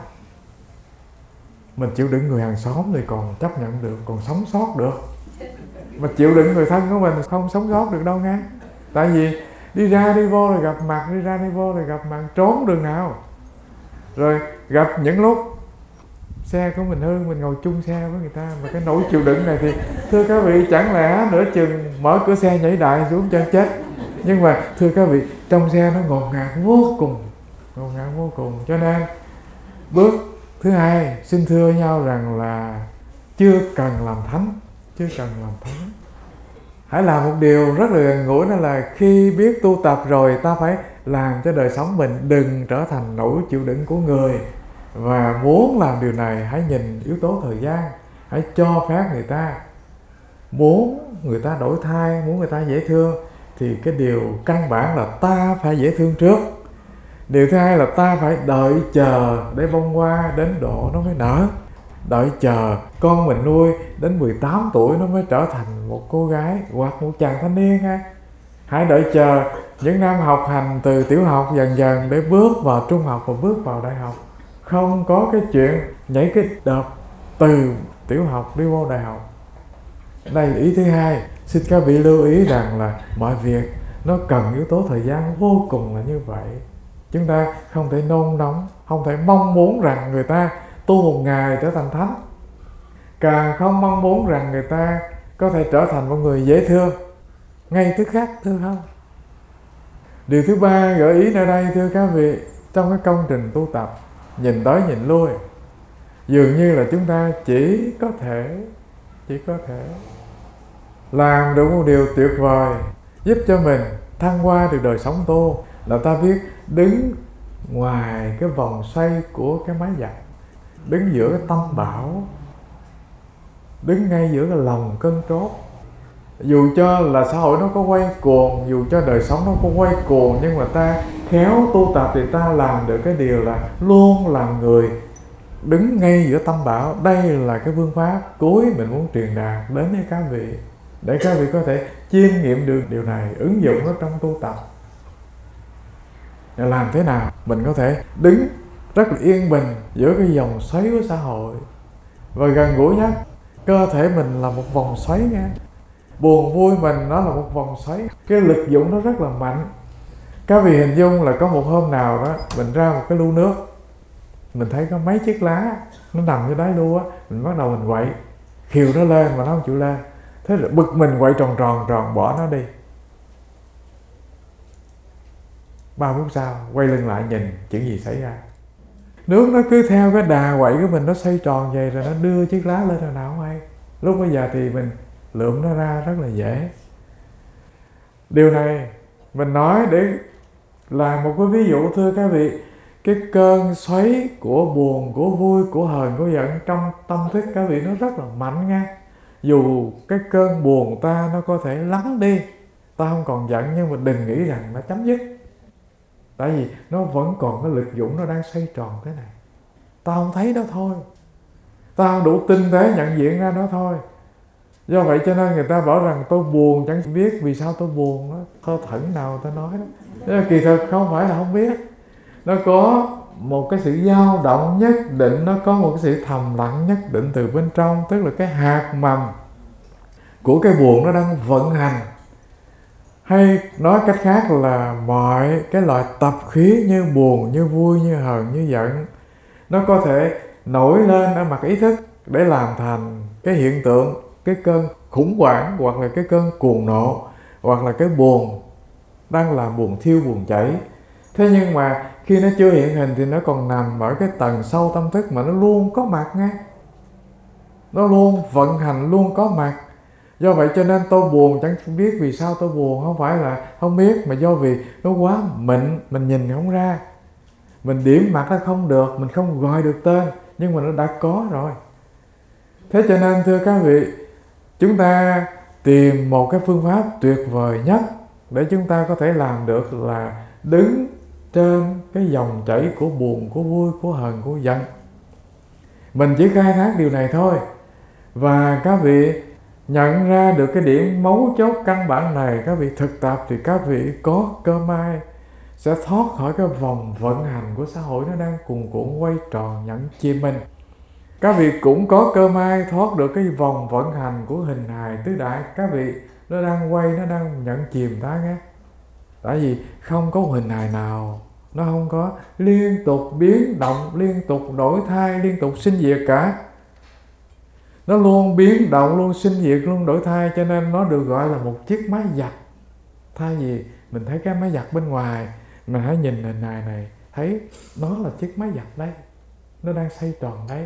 Mình chịu đựng người hàng xóm thì còn chấp nhận được, còn sống sót được. Mà chịu đựng người thân của mình không sống sót được đâu nghe. Tại vì đi ra đi vô rồi gặp mặt, đi ra đi vô rồi gặp mặt, trốn đường nào. Rồi gặp những lúc xe của mình hư, mình ngồi chung xe với người ta. Mà cái nỗi chịu đựng này thì thưa các vị, chẳng lẽ nửa chừng mở cửa xe nhảy đại xuống cho chết. Nhưng mà thưa các vị, trong xe nó ngột ngạt vô cùng, ngột ngạt vô cùng. Cho nên bước thứ hai xin thưa nhau rằng là chưa cần làm thánh, chưa cần làm thánh. Hãy làm một điều rất là gần gũi, đó là khi biết tu tập rồi, ta phải làm cho đời sống mình đừng trở thành nỗi chịu đựng của người. Và muốn làm điều này, hãy nhìn yếu tố thời gian, hãy cho phép người ta. Muốn người ta đổi thay, muốn người ta dễ thương, thì cái điều căn bản là ta phải dễ thương trước. Điều thứ hai là ta phải đợi chờ để bông hoa đến độ nó mới nở. Đợi chờ con mình nuôi đến mười tám tuổi nó mới trở thành một cô gái hoặc một chàng thanh niên ha. Hãy đợi chờ những năm học hành từ tiểu học dần dần để bước vào trung học và bước vào đại học. Không có cái chuyện nhảy cái đợt từ tiểu học đi vô đại học. Đây là ý thứ hai. Xin các vị lưu ý rằng là mọi việc nó cần yếu tố thời gian vô cùng là như vậy. Chúng ta không thể nôn nóng, không thể mong muốn rằng người ta tu một ngày trở thành thánh. Càng không mong muốn rằng người ta có thể trở thành một người dễ thương ngay tức khắc, thưa không? Điều thứ ba gợi ý nơi đây thưa các vị, trong cái công trình tu tập nhìn tới nhìn lui, dường như là chúng ta chỉ có thể chỉ có thể làm được một điều tuyệt vời giúp cho mình thăng hoa được đời sống tu, là ta biết đứng ngoài cái vòng xoay của cái máy giặt, đứng giữa cái tâm bão, đứng ngay giữa cái lòng cơn trốt. Dù cho là xã hội nó có quay cuồng, dù cho đời sống nó có quay cuồng, nhưng mà ta khéo tu tập thì ta làm được cái điều là luôn làm người đứng ngay giữa tâm bão. Đây là cái phương pháp cuối mình muốn truyền đạt đến với các vị, để các vị có thể chiêm nghiệm được điều này, ứng dụng nó trong tu tập. Làm thế nào mình có thể đứng rất là yên bình giữa cái dòng xoáy của xã hội. Và gần gũi nhất, cơ thể mình là một vòng xoáy nha. Buồn vui mình nó là một vòng xoáy. Cái lực dụng nó rất là mạnh. Các vị hình dung là có một hôm nào đó mình ra một cái lu nước, mình thấy có mấy chiếc lá nó nằm dưới đáy lu á, mình bắt đầu mình quậy, khiều nó lên mà nó không chịu lên. Thế rồi bực mình quậy tròn tròn tròn bỏ nó đi. Ba phút sau quay lưng lại nhìn chuyện gì xảy ra. Nước nó cứ theo cái đà quậy của mình, nó xoay tròn vậy rồi nó đưa chiếc lá lên rồi nào không hay. Lúc bây giờ thì mình lượm nó ra rất là dễ. Điều này mình nói để là một cái ví dụ, thưa các vị. Cái cơn xoáy của buồn, của vui, của hờn, của giận trong tâm thức các vị nó rất là mạnh nha. Dù cái cơn buồn ta nó có thể lắng đi, ta không còn giận, nhưng mà đừng nghĩ rằng nó chấm dứt. Tại vì nó vẫn còn cái lực dũng, nó đang xoay tròn thế này. Ta không thấy đó thôi, ta không đủ tinh tế nhận diện ra đó thôi. Do vậy cho nên người ta bảo rằng tôi buồn chẳng biết vì sao tôi buồn đó. Thơ thẩn nào ta nói đó. Thế kỳ thực không phải là không biết. Nó có một cái sự dao động nhất định, nó có một cái sự thầm lặng nhất định từ bên trong. Tức là cái hạt mầm của cái buồn nó đang vận hành. Hay nói cách khác là mọi cái loại tập khí như buồn, như vui, như hờn, như giận, nó có thể nổi lên ở mặt ý thức để làm thành cái hiện tượng, cái cơn khủng hoảng, hoặc là cái cơn cuồng nộ, hoặc là cái buồn đang làm buồn thiêu buồn chảy. Thế nhưng mà khi nó chưa hiện hình thì nó còn nằm ở cái tầng sâu tâm thức mà nó luôn có mặt nghe. Nó luôn vận hành, luôn có mặt. Do vậy cho nên tôi buồn chẳng biết vì sao tôi buồn, không phải là không biết, mà do vì nó quá mịn, mình nhìn không ra, mình điểm mặt nó không được, mình không gọi được tên, nhưng mà nó đã có rồi. Thế cho nên thưa các vị, chúng ta tìm một cái phương pháp tuyệt vời nhất để chúng ta có thể làm được là đứng trên cái dòng chảy của buồn, của vui, của hờn, của giận. Mình chỉ khai thác điều này thôi. Và các vị nhận ra được cái điểm mấu chốt căn bản này, các vị thực tập thì các vị có cơ may sẽ thoát khỏi cái vòng vận hành của xã hội nó đang cuồn cuộn quay tròn nhẫn chìm mình. Các vị cũng có cơ may thoát được cái vòng vận hành của hình hài tứ đại. Các vị nó đang quay, nó đang nhận chìm ta nghe. Tại vì không có hình hài nào nó không có liên tục biến động, liên tục đổi thay, liên tục sinh diệt cả. Nó luôn biến động, luôn sinh diệt, luôn đổi thay, cho nên nó được gọi là một chiếc máy giặt. Thay vì mình thấy cái máy giặt bên ngoài, mình hãy nhìn hình hài này, thấy nó là chiếc máy giặt đấy, nó đang xoay tròn đấy.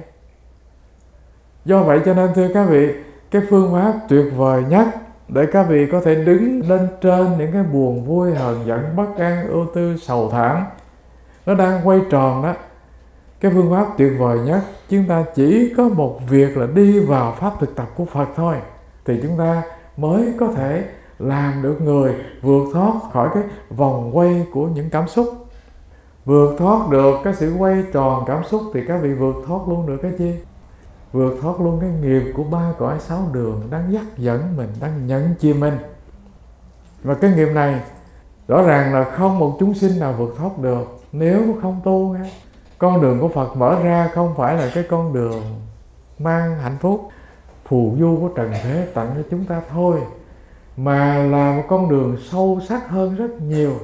Do vậy cho nên thưa các vị, cái phương pháp tuyệt vời nhất để các vị có thể đứng lên trên những cái buồn vui, hờn giận, bất an, ưu tư, sầu thảm, nó đang quay tròn đó. Cái phương pháp tuyệt vời nhất, chúng ta chỉ có một việc là đi vào pháp thực tập của Phật thôi, thì chúng ta mới có thể làm được người vượt thoát khỏi cái vòng quay của những cảm xúc. Vượt thoát được cái sự quay tròn cảm xúc thì các vị vượt thoát luôn được cái chi? Vượt thoát luôn cái nghiệp của ba cõi sáu đường đang dắt dẫn mình, đang nhận chìm mình. Và cái nghiệp này rõ ràng là không một chúng sinh nào vượt thoát được nếu không tu nghe. Con đường của Phật mở ra không phải là cái con đường mang hạnh phúc phù du của trần thế tặng cho chúng ta thôi, mà là một con đường sâu sắc hơn rất nhiều,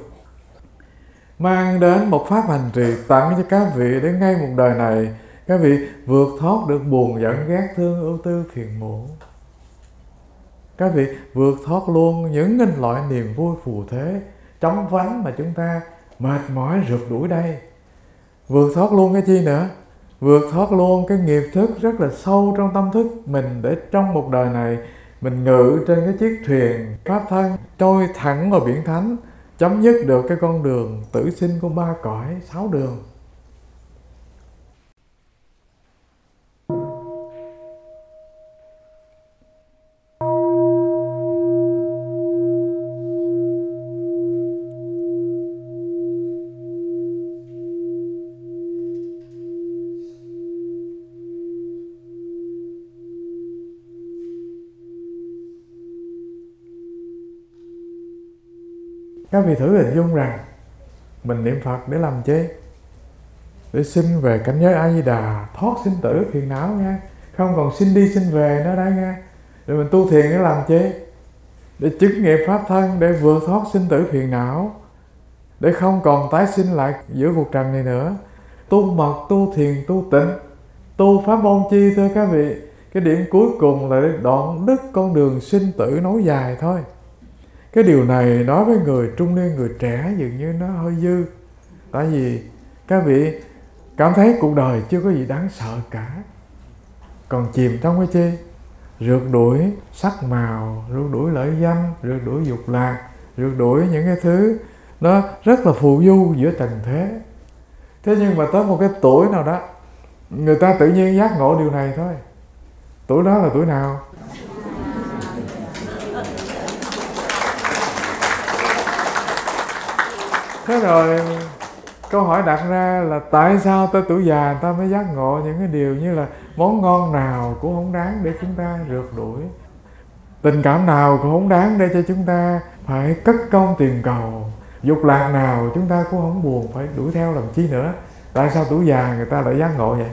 mang đến một pháp hành trì tặng cho các vị để ngay một đời này các vị vượt thoát được buồn giận ghét thương ưu tư phiền muộn. Các vị vượt thoát luôn những loại niềm vui phù thế chóng vánh mà chúng ta mệt mỏi rượt đuổi đây. Vượt thoát luôn cái chi nữa? Vượt thoát luôn cái nghiệp thức rất là sâu trong tâm thức mình, để trong một đời này mình ngự trên cái chiếc thuyền pháp thân trôi thẳng vào biển thánh, chấm dứt được cái con đường tử sinh của ba cõi sáu đường. Các vị thử hình dung rằng mình niệm Phật để làm chi? Để sinh về cảnh giới A Di Đà, thoát sinh tử phiền não nha, không còn sinh đi sinh về nữa đấy nha. Rồi mình tu thiền để làm chi? Để chứng nghiệm pháp thân, để vượt thoát sinh tử phiền não. để không còn tái sinh lại giữa cuộc trần này nữa. Tu mật, tu thiền, tu tịnh, tu pháp môn chi thưa các vị? Cái điểm cuối cùng là để đoạn đứt con đường sinh tử nối dài thôi. Cái điều này nói với người trung niên, người trẻ dường như nó hơi dư. Tại vì các vị cảm thấy cuộc đời chưa có gì đáng sợ cả, còn chìm trong cái chi? Rượt đuổi sắc màu, rượt đuổi lợi danh, rượt đuổi dục lạc, rượt đuổi những cái thứ nó rất là phù du giữa trần thế. Thế nhưng mà tới một cái tuổi nào đó, người ta tự nhiên giác ngộ điều này thôi. Tuổi đó là tuổi nào? Thế rồi câu hỏi đặt ra là tại sao tới tuổi già người ta mới giác ngộ những cái điều như là món ngon nào cũng không đáng để chúng ta rượt đuổi, tình cảm nào cũng không đáng để cho chúng ta phải cất công tìm cầu, dục lạc nào chúng ta cũng không buồn phải đuổi theo làm chi nữa. Tại sao tuổi già người ta lại giác ngộ vậy?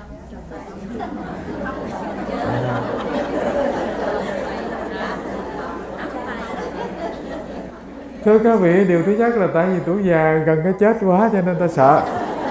Thưa các vị, điều thứ nhất là tại vì tuổi già gần cái chết quá cho nên ta sợ.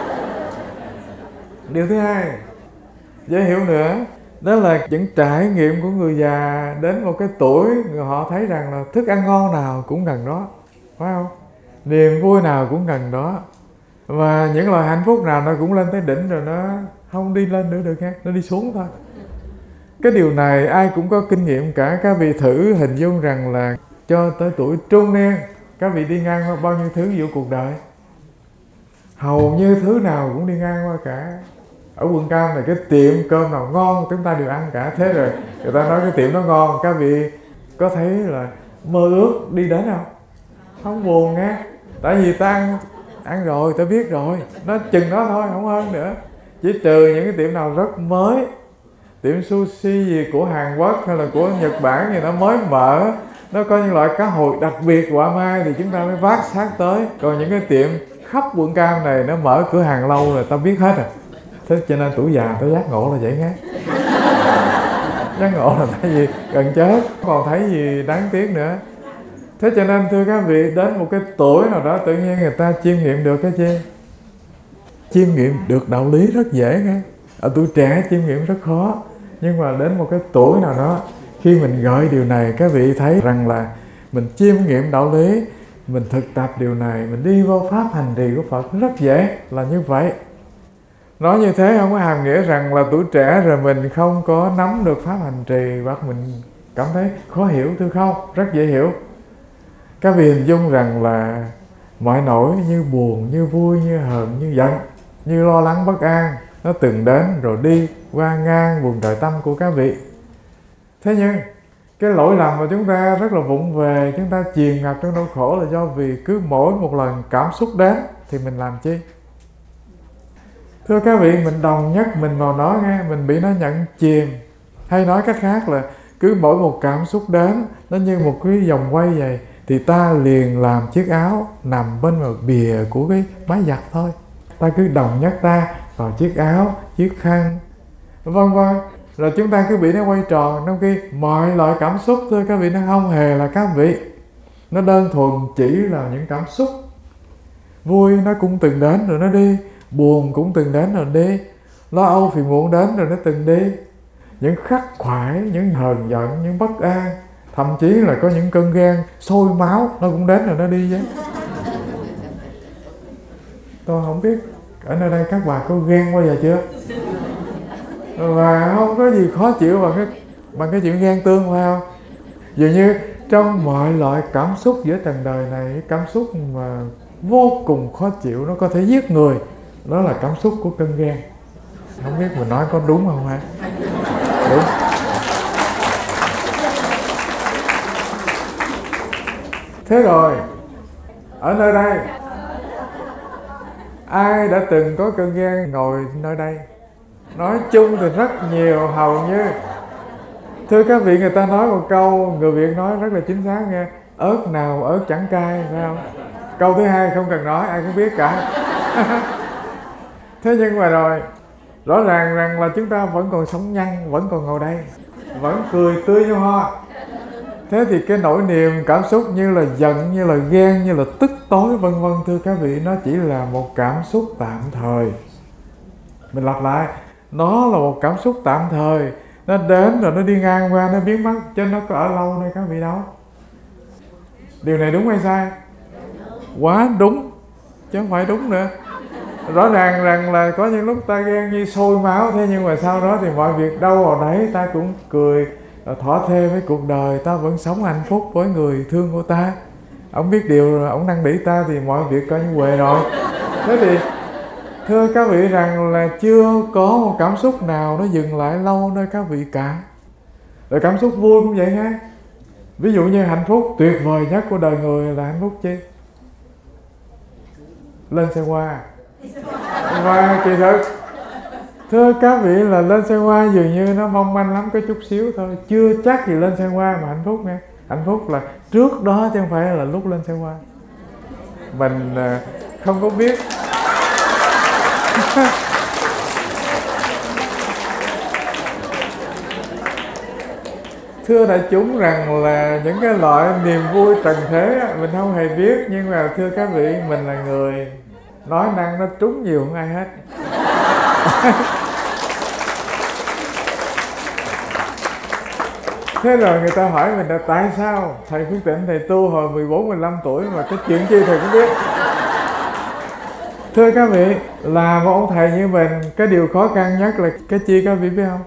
Điều thứ hai, dễ hiểu nữa, đó là những trải nghiệm của người già đến một cái tuổi họ thấy rằng là thức ăn ngon nào cũng gần đó, phải không? Niềm vui nào cũng gần đó, và những loại hạnh phúc nào nó cũng lên tới đỉnh rồi nó không đi lên nữa được ha, nó đi xuống thôi. Cái điều này ai cũng có kinh nghiệm cả. Các vị thử hình dung rằng là cho tới tuổi trung niên, các vị đi ngang qua bao nhiêu thứ giữa cuộc đời, hầu như thứ nào cũng đi ngang qua cả. Ở Quận Cam này cái tiệm cơm nào ngon chúng ta đều ăn cả. Thế rồi người ta nói cái tiệm nó ngon, các vị có thấy là mơ ước đi đến không? Không buồn nghe. Tại vì ta ăn, ăn rồi, ta biết rồi, nó chừng đó thôi, không hơn nữa. Chỉ trừ những cái tiệm nào rất mới, tiệm sushi gì của Hàn Quốc hay là của Nhật Bản gì nó mới mở, nó có những loại cá hồi đặc biệt quả mai thì chúng ta mới vác sát tới. Còn những cái tiệm khắp Quận Cam này nó mở cửa hàng lâu rồi ta biết hết rồi. Thế cho nên tuổi già tôi giác ngộ là vậy nghe. Giác ngộ là tại vì gần chết, không còn thấy gì đáng tiếc nữa. Thế cho nên thưa các vị, đến một cái tuổi nào đó tự nhiên người ta chiêm nghiệm được cái chi? Chiêm nghiệm được đạo lý rất dễ nghe. Ở tuổi trẻ chiêm nghiệm rất khó. Nhưng mà đến một cái tuổi nào đó, khi mình gợi điều này, các vị thấy rằng là mình chiêm nghiệm đạo lý, mình thực tập điều này, mình đi vô pháp hành trì của Phật rất dễ là như vậy. Nói như thế không có hàm nghĩa rằng là tuổi trẻ rồi mình không có nắm được pháp hành trì hoặc mình cảm thấy khó hiểu, thưa không? Rất dễ hiểu. Các vị hình dung rằng là mọi nỗi như buồn, như vui, như hờn, như giận, như lo lắng bất an, nó từng đến rồi đi qua ngang vùng trời tâm của các vị. Thế nhưng cái lỗi lầm mà chúng ta rất là vụng về, chúng ta chìm ngập trong nỗi khổ là do vì cứ mỗi một lần cảm xúc đến thì mình làm chi? Thưa các vị, mình đồng nhất mình vào nó nghe, mình bị nó nhận chìm. Hay nói cách khác là cứ mỗi một cảm xúc đến, nó như một cái vòng quay vậy, thì ta liền làm chiếc áo nằm bên vào bìa của cái máy giặt thôi. Ta cứ đồng nhất ta vào chiếc áo, chiếc khăn, vân vân. Rồi chúng ta cứ bị nó quay tròn, trong khi mọi loại cảm xúc thưa các vị nó không hề là các vị. Nó đơn thuần chỉ là những cảm xúc. Vui nó cũng từng đến rồi nó đi, buồn cũng từng đến rồi đi, lo âu phiền muộn đến rồi nó từng đi. Những khắc khoải, những hờn giận, những bất an, thậm chí là có những cơn ghen sôi máu nó cũng đến rồi nó đi chứ. Tôi không biết ở nơi đây các bà có ghen bao giờ chưa? Và không có gì khó chịu bằng cái, bằng cái chuyện ghen tương, phải không? Dường như trong mọi loại cảm xúc giữa trần đời này, cái cảm xúc mà vô cùng khó chịu, nó có thể giết người, đó là cảm xúc của cơn ghen. Không biết mình nói có đúng không ha? Đúng. Thế rồi, ở nơi đây, ai đã từng có cơn ghen ngồi nơi đây? Nói chung thì rất nhiều, hầu như. Thưa các vị, người ta nói một câu, người Việt nói rất là chính xác nghe, ớt nào ớt chẳng cay, phải không? Câu thứ hai không cần nói, ai cũng biết cả. Thế nhưng mà rồi, rõ ràng rằng là chúng ta vẫn còn sống nhăn, vẫn còn ngồi đây, vẫn cười tươi như hoa. Thế thì cái nỗi niềm cảm xúc như là giận, như là ghen, như là tức tối vân vân, thưa các vị, nó chỉ là một cảm xúc tạm thời. Mình lặp lại, nó là một cảm xúc tạm thời. Nó đến rồi nó đi ngang qua, nó biến mất, chứ nó có ở lâu đây các vị đâu. Điều này đúng hay sai? Quá đúng, chứ không phải đúng nữa. Rõ ràng rằng là có những lúc ta ghen như sôi máu, thế nhưng mà sau đó thì mọi việc đâu vào đấy, ta cũng cười thỏa thê với cuộc đời, ta vẫn sống hạnh phúc với người thương của ta. Ông biết điều rồi, ông năn nỉ ta thì mọi việc coi như huề rồi. Thế thì thưa các vị rằng là chưa có một cảm xúc nào nó dừng lại lâu nơi các vị cả. Rồi cảm xúc vui cũng vậy ha. Ví dụ như hạnh phúc tuyệt vời nhất của đời người là hạnh phúc chi? Lên xe hoa. Và kỳ thực thưa các vị là lên xe hoa dường như nó mong manh lắm, có chút xíu thôi. Chưa chắc gì lên xe hoa mà hạnh phúc nha. Hạnh phúc là trước đó chứ không phải là lúc lên xe hoa. Mình không có biết. Thưa đại chúng rằng là những cái loại niềm vui trần thế mình không hề biết. Nhưng mà thưa các vị, mình là người nói năng nó trúng nhiều hơn ai hết. Thế rồi người ta hỏi mình là tại sao thầy Phước Tịnh thầy tu hồi mười bốn, mười lăm tuổi mà cái chuyện chi thầy cũng biết. Thưa các vị, là một ông thầy như mình, cái điều khó khăn nhất là cái chi các vị biết không?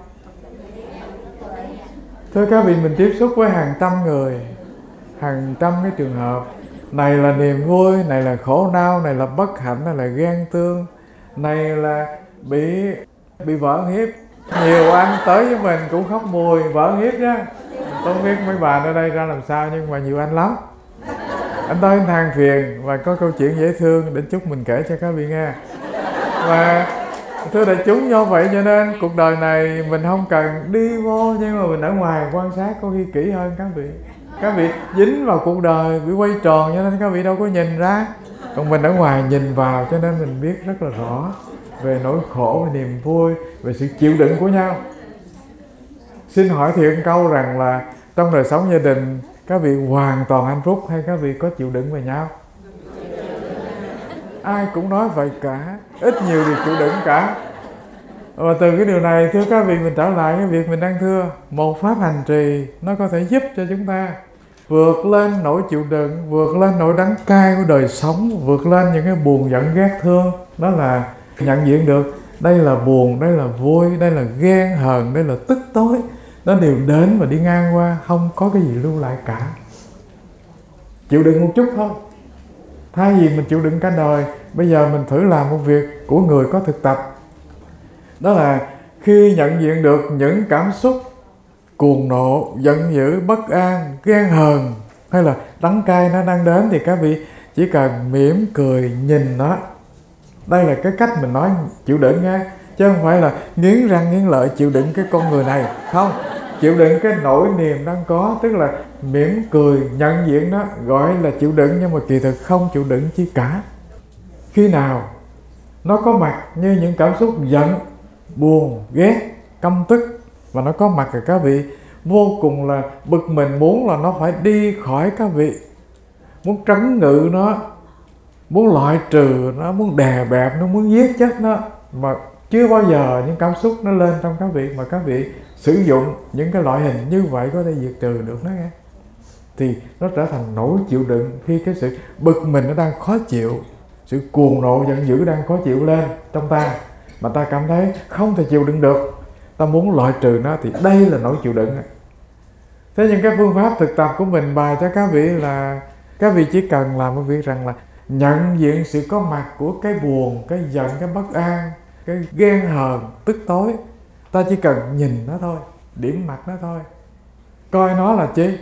Thưa các vị, mình tiếp xúc với hàng trăm người, hàng trăm cái trường hợp. Này là niềm vui, này là khổ đau, này là bất hạnh, này là ghen tương, này là bị bị vợ hiếp. Nhiều anh tới với mình cũng khóc mùi vợ hiếp đó. Tôi không biết mấy bà ở đây ra làm sao, nhưng mà nhiều anh lắm. Anh tới anh than phiền và có câu chuyện dễ thương đến chút mình kể cho các vị nghe. Và thưa đại chúng, do vậy cho nên cuộc đời này mình không cần đi vô, nhưng mà mình ở ngoài quan sát có khi kỹ hơn các vị. Các vị dính vào cuộc đời bị quay tròn cho nên các vị đâu có nhìn ra. Còn mình ở ngoài nhìn vào cho nên mình biết rất là rõ về nỗi khổ, về niềm vui, về sự chịu đựng của nhau. Xin hỏi thiện câu rằng là trong đời sống gia đình các vị hoàn toàn hạnh phúc hay các vị có chịu đựng về nhau? Ai cũng nói vậy cả, ít nhiều thì chịu đựng cả. Và từ cái điều này thưa các vị, mình trở lại cái việc mình đang thưa, một pháp hành trì nó có thể giúp cho chúng ta vượt lên nỗi chịu đựng, vượt lên nỗi đắng cay của đời sống, vượt lên những cái buồn giận ghét thương. Đó là nhận diện được đây là buồn, đây là vui, đây là ghen hờn, đây là tức tối. Nó đều đến và đi ngang qua, không có cái gì lưu lại cả. Chịu đựng một chút thôi. Thay vì mình chịu đựng cả đời, bây giờ mình thử làm một việc của người có thực tập. Đó là khi nhận diện được những cảm xúc cuồng nộ, giận dữ, bất an, ghen hờn hay là đắng cay nó đang đến, thì các vị chỉ cần mỉm cười nhìn nó. Đây là cái cách mình nói chịu đựng nha, chứ không phải là nghiến răng nghiến lợi chịu đựng cái con người này. Không, chịu đựng cái nỗi niềm đang có, tức là mỉm cười nhận diện nó, gọi là chịu đựng, nhưng mà kỳ thực không chịu đựng chi cả. Khi nào nó có mặt như những cảm xúc giận, buồn, ghét, căm tức, và nó có mặt rồi các vị vô cùng là bực mình, muốn là nó phải đi khỏi các vị, muốn trấn ngự nó, muốn loại trừ nó, muốn đè bẹp nó, muốn giết chết nó. Mà chưa bao giờ những cảm xúc nó lên trong các vị mà các vị sử dụng những cái loại hình như vậy có thể diệt trừ được nó nghe. Thì nó trở thành nỗi chịu đựng khi cái sự bực mình nó đang khó chịu, sự cuồng nộ giận dữ đang khó chịu lên trong ta, mà ta cảm thấy không thể chịu đựng được, ta muốn loại trừ nó, thì đây là nỗi chịu đựng. Thế nhưng cái phương pháp thực tập của mình bày cho các vị là các vị chỉ cần làm một việc rằng là nhận diện sự có mặt của cái buồn, cái giận, cái bất an, cái ghen hờn, tức tối. Ta chỉ cần nhìn nó thôi, điểm mặt nó thôi. Coi nó là chi?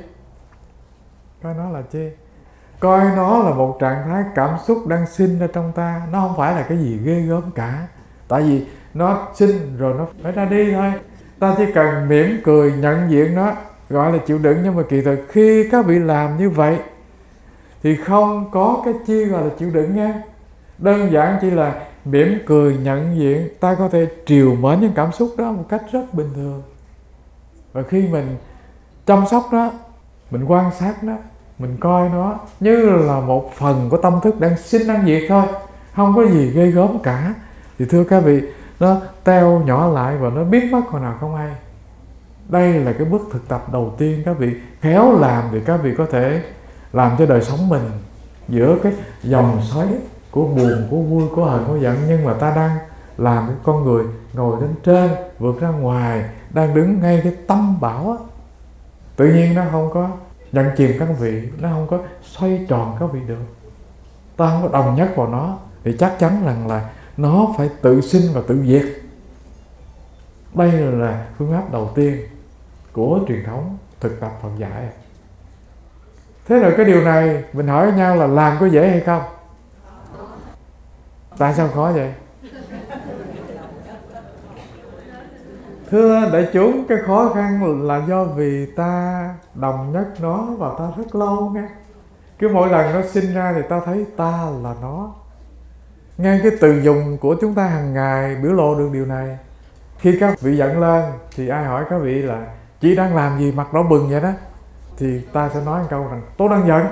Coi nó là chi? Coi nó là một trạng thái cảm xúc đang sinh ra trong ta. Nó không phải là cái gì ghê gớm cả. Tại vì nó sinh rồi nó phải ra đi thôi. Ta chỉ cần mỉm cười nhận diện nó, gọi là chịu đựng. Nhưng mà kỳ thực khi các vị làm như vậy thì không có cái chi gọi là chịu đựng nha. Đơn giản chỉ là mỉm cười nhận diện, ta có thể trìu mến những cảm xúc đó một cách rất bình thường. Và khi mình chăm sóc nó mình quan sát nó, mình coi nó như là một phần của tâm thức đang sinh đang diệt thôi, không có gì ghê gớm cả. Thì thưa các vị, nó teo nhỏ lại và nó biến mất hồi nào không hay. Đây là cái bước thực tập đầu tiên. Các vị khéo làm thì các vị có thể làm cho đời sống mình giữa cái dòng xoáy của buồn, của vui, của hờn, của giận, nhưng mà ta đang làm cái con người ngồi lên trên, vượt ra ngoài, đang đứng ngay cái tâm bảo á. Tự nhiên nó không có nhận chìm các vị, nó không có xoay tròn các vị được. Ta không có đồng nhất vào nó thì chắc chắn rằng là nó phải tự sinh và tự diệt. Đây là phương pháp đầu tiên của truyền thống thực tập Phật dạy. Thế rồi cái điều này mình hỏi nhau là làm có dễ hay không? Tại sao khó vậy? Thưa đại chúng, cái khó khăn là do vì ta đồng nhất nó và ta rất lâu nghe. Cứ mỗi lần nó sinh ra thì ta thấy ta là nó. Ngay cái từ dùng của chúng ta hàng ngày biểu lộ được điều này. Khi các vị giận lên thì ai hỏi các vị là chị đang làm gì mặt đỏ bừng vậy đó, thì ta sẽ nói một câu rằng tôi đang giận.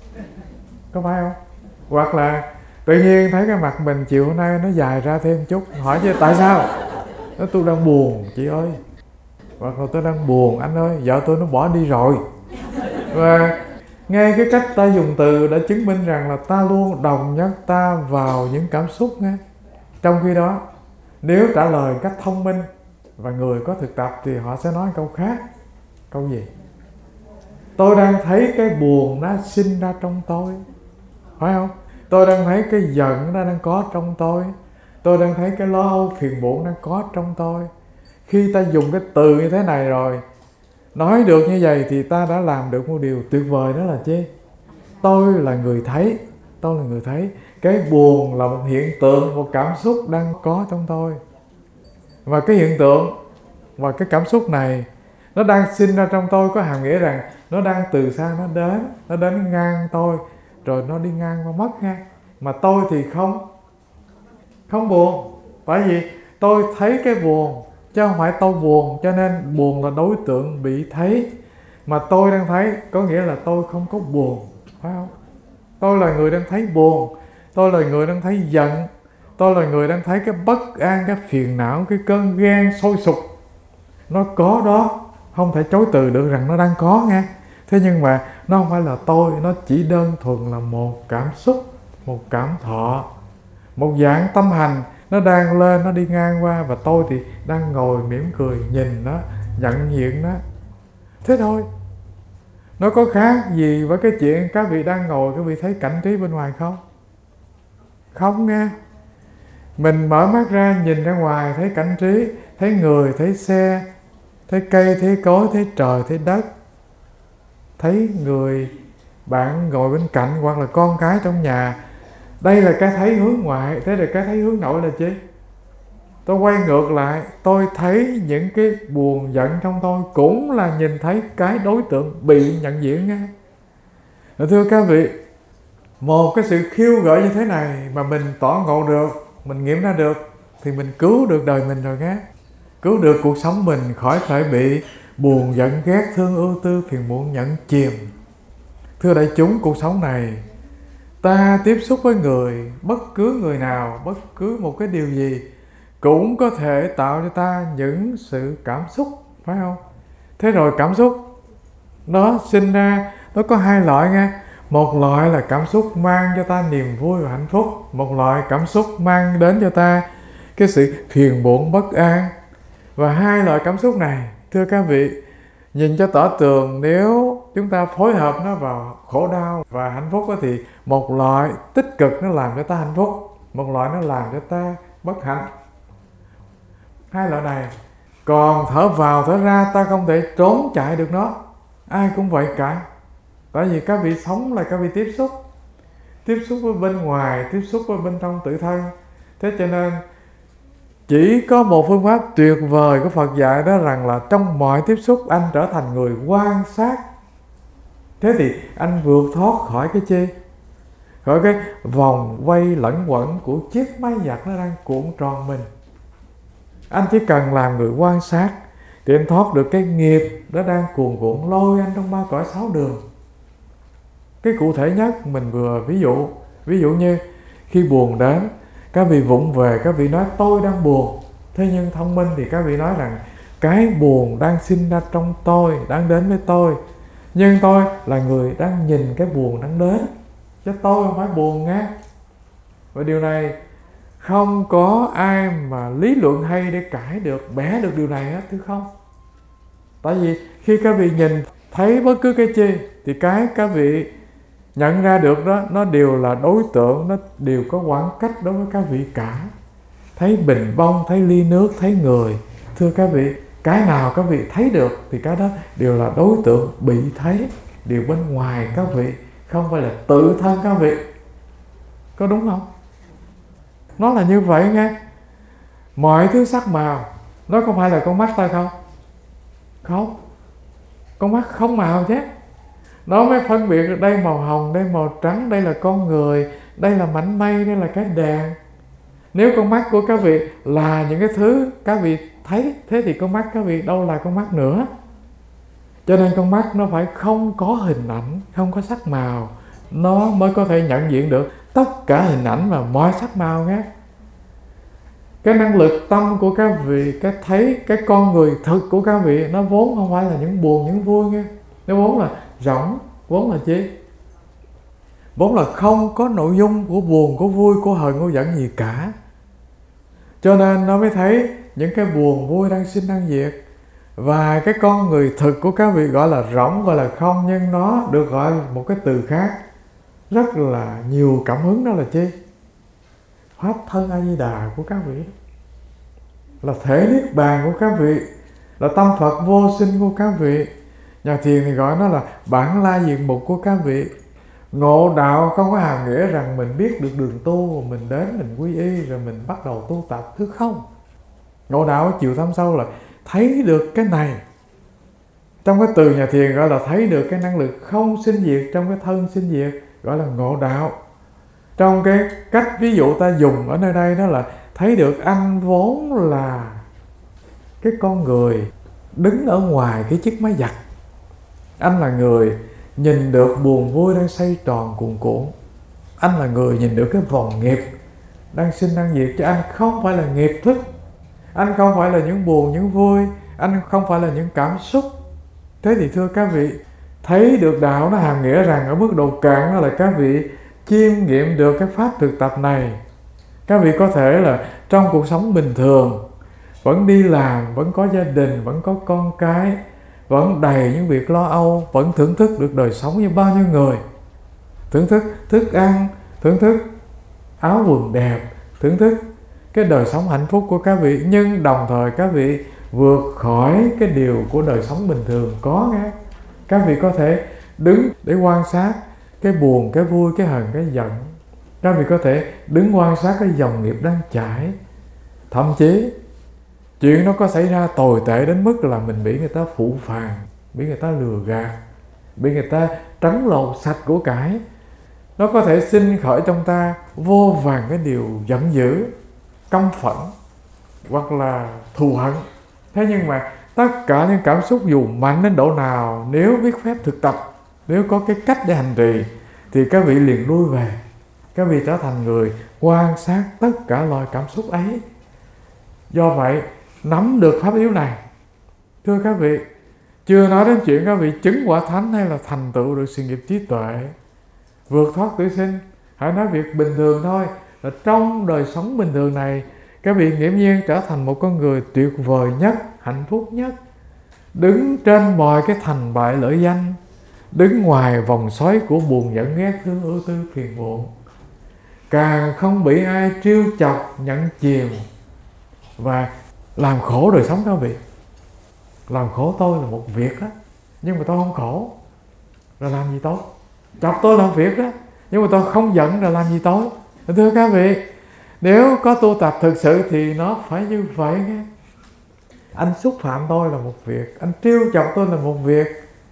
Có phải không? Hoặc là tự nhiên thấy cái mặt mình chiều hôm nay nó dài ra thêm chút, hỏi chứ tại sao? Nói tôi đang buồn chị ơi. Hoặc là tôi đang buồn anh ơi, vợ tôi nó bỏ đi rồi. Và ngay cái cách ta dùng từ đã chứng minh rằng là ta luôn đồng nhất ta vào những cảm xúc nghe. Trong khi đó, nếu trả lời cách thông minh và người có thực tập thì họ sẽ nói câu khác. Câu gì? Tôi đang thấy cái buồn nó sinh ra trong tôi, phải không? Tôi đang thấy cái giận nó đang có trong tôi. Tôi đang thấy cái lo âu phiền muộn đang có trong tôi. Khi ta dùng cái từ như thế này rồi, nói được như vậy thì ta đã làm được một điều tuyệt vời, đó là chi? Tôi là người thấy. Tôi là người thấy cái buồn là một hiện tượng, một cảm xúc đang có trong tôi. Và cái hiện tượng và cái cảm xúc này nó đang sinh ra trong tôi, có hàm nghĩa rằng nó đang từ xa nó đến, nó đến ngang tôi, rồi nó đi ngang và mất ngang. Mà tôi thì không, không buồn. Bởi vì tôi thấy cái buồn, chứ không phải tôi buồn, cho nên buồn là đối tượng bị thấy. Mà tôi đang thấy có nghĩa là tôi không có buồn, phải không? Tôi là người đang thấy buồn, tôi là người đang thấy giận, tôi là người đang thấy cái bất an, cái phiền não, cái cơn ghen sôi sục. Nó có đó, không thể chối từ được rằng nó đang có nghe. Thế nhưng mà nó không phải là tôi, nó chỉ đơn thuần là một cảm xúc, một cảm thọ, một dạng tâm hành. Nó đang lên, nó đi ngang qua, và tôi thì đang ngồi mỉm cười nhìn nó, nhận diện nó. Thế thôi. Nó có khác gì với cái chuyện các vị đang ngồi, các vị thấy cảnh trí bên ngoài không? Không nghe. Mình mở mắt ra nhìn ra ngoài thấy cảnh trí, thấy người, thấy xe, thấy cây, thấy cối, thấy trời, thấy đất, thấy người bạn ngồi bên cạnh hoặc là con cái trong nhà. Đây là cái thấy hướng ngoại. Thế là cái thấy hướng nội là chi? Tôi quay ngược lại, tôi thấy những cái buồn giận trong tôi cũng là nhìn thấy cái đối tượng bị nhận diện nghe. Thưa các vị, một cái sự khiêu gợi như thế này mà mình tỏ ngộ được, mình nghiệm ra được, thì mình cứu được đời mình rồi nghe. Cứu được cuộc sống mình khỏi phải bị buồn giận ghét thương ưu tư phiền muộn nhận chìm. Thưa đại chúng, cuộc sống này ta tiếp xúc với người, bất cứ người nào, bất cứ một cái điều gì cũng có thể tạo cho ta những sự cảm xúc, phải không? Thế rồi cảm xúc nó sinh ra, nó có hai loại nghe. Một loại là cảm xúc mang cho ta niềm vui và hạnh phúc. Một loại cảm xúc mang đến cho ta cái sự phiền muộn bất an. Và hai loại cảm xúc này, thưa các vị, nhìn cho tỏ tường, nếu chúng ta phối hợp nó vào khổ đau và hạnh phúc đó, thì một loại tích cực nó làm cho ta hạnh phúc, một loại nó làm cho ta bất hạnh. Hai loại này. Còn thở vào thở ra ta không thể trốn chạy được nó. Ai cũng vậy cả. Tại vì các vị sống là các vị tiếp xúc. Tiếp xúc với bên ngoài, tiếp xúc với bên trong tự thân. Thế cho nên chỉ có một phương pháp tuyệt vời của Phật dạy, đó rằng là trong mọi tiếp xúc anh trở thành người quan sát. Thế thì anh vượt thoát khỏi cái chi? Khỏi cái vòng quay lẫn quẩn của chiếc máy giặt nó đang cuộn tròn mình. Anh chỉ cần làm người quan sát. thì anh thoát được cái nghiệp đó đang cuồn cuộn lôi anh trong ba cõi sáu đường. Cái cụ thể nhất mình vừa ví dụ, ví dụ như khi buồn đến, các vị vụng về, các vị nói tôi đang buồn. Thế nhưng thông minh thì các vị nói rằng cái buồn đang sinh ra trong tôi, đang đến với tôi. Nhưng tôi là người đang nhìn cái buồn đang đến, chứ tôi không phải buồn nghe. Và điều này không có ai mà lý luận hay để cãi được, bẻ được điều này hết, thưa không? Tại vì khi các vị nhìn thấy bất cứ cái chi thì cái các vị nhận ra được đó, nó đều là đối tượng, nó đều có khoảng cách đối với các vị cả. Thấy bình bông, thấy ly nước, thấy người. Thưa các vị, cái nào các vị thấy được thì cái đó đều là đối tượng bị thấy, đều bên ngoài các vị, không phải là tự thân các vị. Có đúng không? Nó là như vậy nghe. Mọi thứ sắc màu, nó không phải là con mắt ta không? Không. Con mắt không màu chứ. Nó mới phân biệt được đây màu hồng, đây màu trắng, đây là con người, đây là mảnh mây, đây là cái đèn. Nếu con mắt của các vị là những cái thứ các vị thấy, thế thì con mắt các vị đâu là con mắt nữa. Cho nên con mắt nó phải không có hình ảnh, không có sắc màu, nó mới có thể nhận diện được tất cả hình ảnh và mọi sắc màu nhé. Cái năng lực tâm của các vị, cái thấy, cái con người thực của các vị, nó vốn không phải là những buồn, những vui nghe. Nó vốn là rỗng, vốn là chi? Vốn là không có nội dung của buồn, của vui, của hờn, của giận gì cả. Cho nên nó mới thấy những cái buồn vui đang sinh đang diệt. Và cái con người thực của các vị gọi là rỗng, gọi là không, nhưng nó được gọi một cái từ khác rất là nhiều cảm hứng, đó là chi? Pháp thân A Di Đà của các vị, là thể niết bàn của các vị, là tâm Phật vô sinh của các vị. Nhà thiền thì gọi nó là bản la diện mục của các vị. Ngộ đạo không có hàm nghĩa rằng mình biết được đường tu, mình đến mình quy y rồi mình bắt đầu tu tập, thứ không. Ngộ đạo chiều thâm sâu là thấy được cái này. Trong cái từ nhà thiền gọi là thấy được cái năng lực không sinh diệt trong cái thân sinh diệt, gọi là ngộ đạo. Trong cái cách ví dụ ta dùng ở nơi đây đó là thấy được anh vốn là cái con người đứng ở ngoài cái chiếc máy giặt. Anh là người nhìn được buồn vui đang xoay tròn cuồn cuộn. Anh là người nhìn được cái vòng nghiệp đang sinh đang diệt, chứ anh không phải là nghiệp thức. Anh không phải là những buồn, những vui. Anh không phải là những cảm xúc. Thế thì thưa các vị, thấy được đạo nó hàm nghĩa rằng ở mức độ cạn đó là các vị chiêm nghiệm được cái pháp thực tập này. Các vị có thể là trong cuộc sống bình thường, vẫn đi làm, vẫn có gia đình, vẫn có con cái, vẫn đầy những việc lo âu, vẫn thưởng thức được đời sống như bao nhiêu người. Thưởng thức thức ăn, thưởng thức áo quần đẹp, thưởng thức cái đời sống hạnh phúc của các vị. Nhưng đồng thời các vị vượt khỏi cái điều của đời sống bình thường có nghe. Các vị có thể đứng để quan sát cái buồn, cái vui, cái hờn, cái giận. Các vị có thể đứng quan sát cái dòng nghiệp đang chảy. Thậm chí chuyện nó có xảy ra tồi tệ đến mức là mình bị người ta phụ phàng, bị người ta lừa gạt, bị người ta trắng lột sạch của cải. Nó có thể sinh khởi trong ta vô vàn cái điều giận dữ, căm phẫn hoặc là thù hận. Thế nhưng mà tất cả những cảm xúc dù mạnh đến độ nào, nếu biết phép thực tập, nếu có cái cách để hành trì, thì các vị liền lui về. Các vị trở thành người quan sát tất cả loại cảm xúc ấy. Do vậy, nắm được pháp yếu này, thưa các vị, chưa nói đến chuyện các vị chứng quả thánh hay là thành tựu được sự nghiệp trí tuệ, vượt thoát tử sinh. Hãy nói việc bình thường thôi, là trong đời sống bình thường này, các vị nghiễm nhiên trở thành một con người tuyệt vời nhất, hạnh phúc nhất, đứng trên mọi cái thành bại lợi danh, đứng ngoài vòng xoáy của buồn giận ghét thương ưu tư phiền muộn, càng không bị ai trêu chọc, nhận chìm và làm khổ đời sống các vị. Làm khổ tôi là một việc đó, nhưng mà tôi không khổ là làm gì tôi? Chọc tôi là một việc đó, nhưng mà tôi không giận là làm gì tôi? Thưa các vị, nếu có tu tập thực sự thì nó phải như vậy nghe. Anh xúc phạm tôi là một việc, anh trêu chọc tôi là một việc,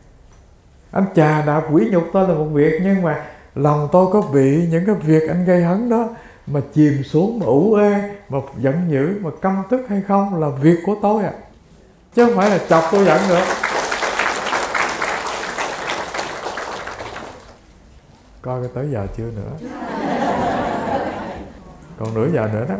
anh chà đạp quỷ nhục tôi là một việc, nhưng mà lòng tôi có bị những cái việc anh gây hấn đó mà chìm xuống, mà ủ ê, mà giận dữ, mà căm tức hay không là việc của tôi ạ. À. chứ không phải là chọc tôi giận được. Coi cái tới giờ chưa nữa, còn nửa giờ nữa đó.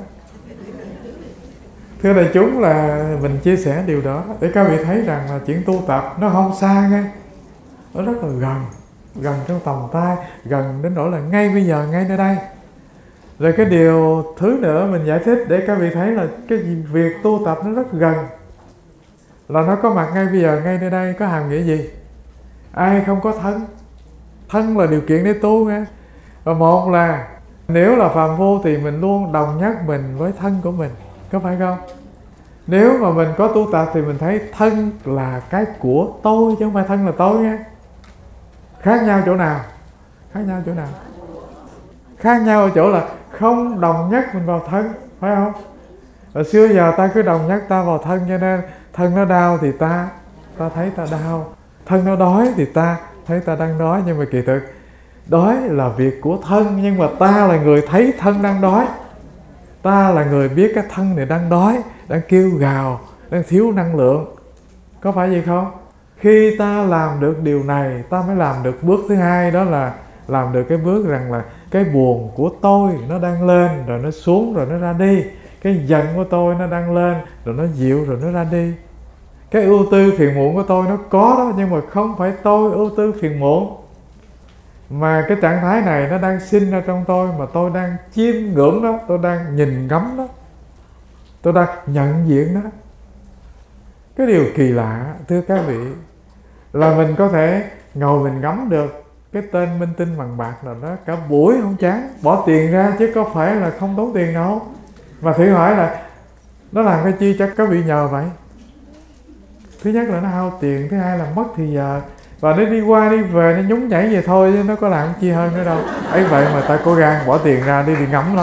Thưa đại chúng, là mình chia sẻ điều đó để các vị thấy rằng là chuyện tu tập nó không xa nghe, nó rất là gần, gần trong tầm tay, gần đến nỗi là ngay bây giờ, ngay nơi đây. Rồi cái điều thứ nữa mình giải thích để các vị thấy là cái việc tu tập nó rất gần, là nó có mặt ngay bây giờ, ngay nơi đây. Có hàm nghĩa gì? Ai không có thân, thân là điều kiện để tu nghe. Và một là nếu là phàm phu thì mình luôn đồng nhất mình với thân của mình, có phải không? Nếu mà mình có tu tập thì mình thấy thân là cái của tôi, chứ không phải thân là tôi nghe. Khác nhau chỗ nào? Khác nhau chỗ nào? Khác nhau ở chỗ là không đồng nhất mình vào thân, phải không? Ở xưa giờ ta cứ đồng nhất ta vào thân, cho nên thân nó đau thì ta ta thấy ta đau, thân nó đói thì ta thấy ta đang đói. Nhưng mà kỳ thực đói là việc của thân, nhưng mà ta là người thấy thân đang đói. Ta là người biết cái thân này đang đói, đang kêu gào, đang thiếu năng lượng. Có phải vậy không? Khi ta làm được điều này, ta mới làm được bước thứ hai, đó là làm được cái bước rằng là cái buồn của tôi nó đang lên, rồi nó xuống, rồi nó ra đi. Cái giận của tôi nó đang lên, rồi nó dịu, rồi nó ra đi. Cái ưu tư phiền muộn của tôi nó có đó, nhưng mà không phải tôi ưu tư phiền muộn, mà cái trạng thái này nó đang sinh ra trong tôi, mà tôi đang chiêm ngưỡng đó, tôi đang nhìn ngắm đó, tôi đang nhận diện đó. Cái điều kỳ lạ, thưa các vị, là mình có thể ngồi mình ngắm được cái tên minh tinh bằng bạc nào đó cả buổi không chán, bỏ tiền ra chứ có phải là không tốn tiền đâu. Mà thử hỏi là nó làm cái chi cho các vị nhờ vậy? Thứ nhất là nó hao tiền, thứ hai là mất thì giờ, và nó đi qua đi về, nó nhún nhảy về thôi, chứ nó có làm chi hơn nữa đâu. Ấy vậy mà ta có gan bỏ tiền ra đi đi ngắm nó.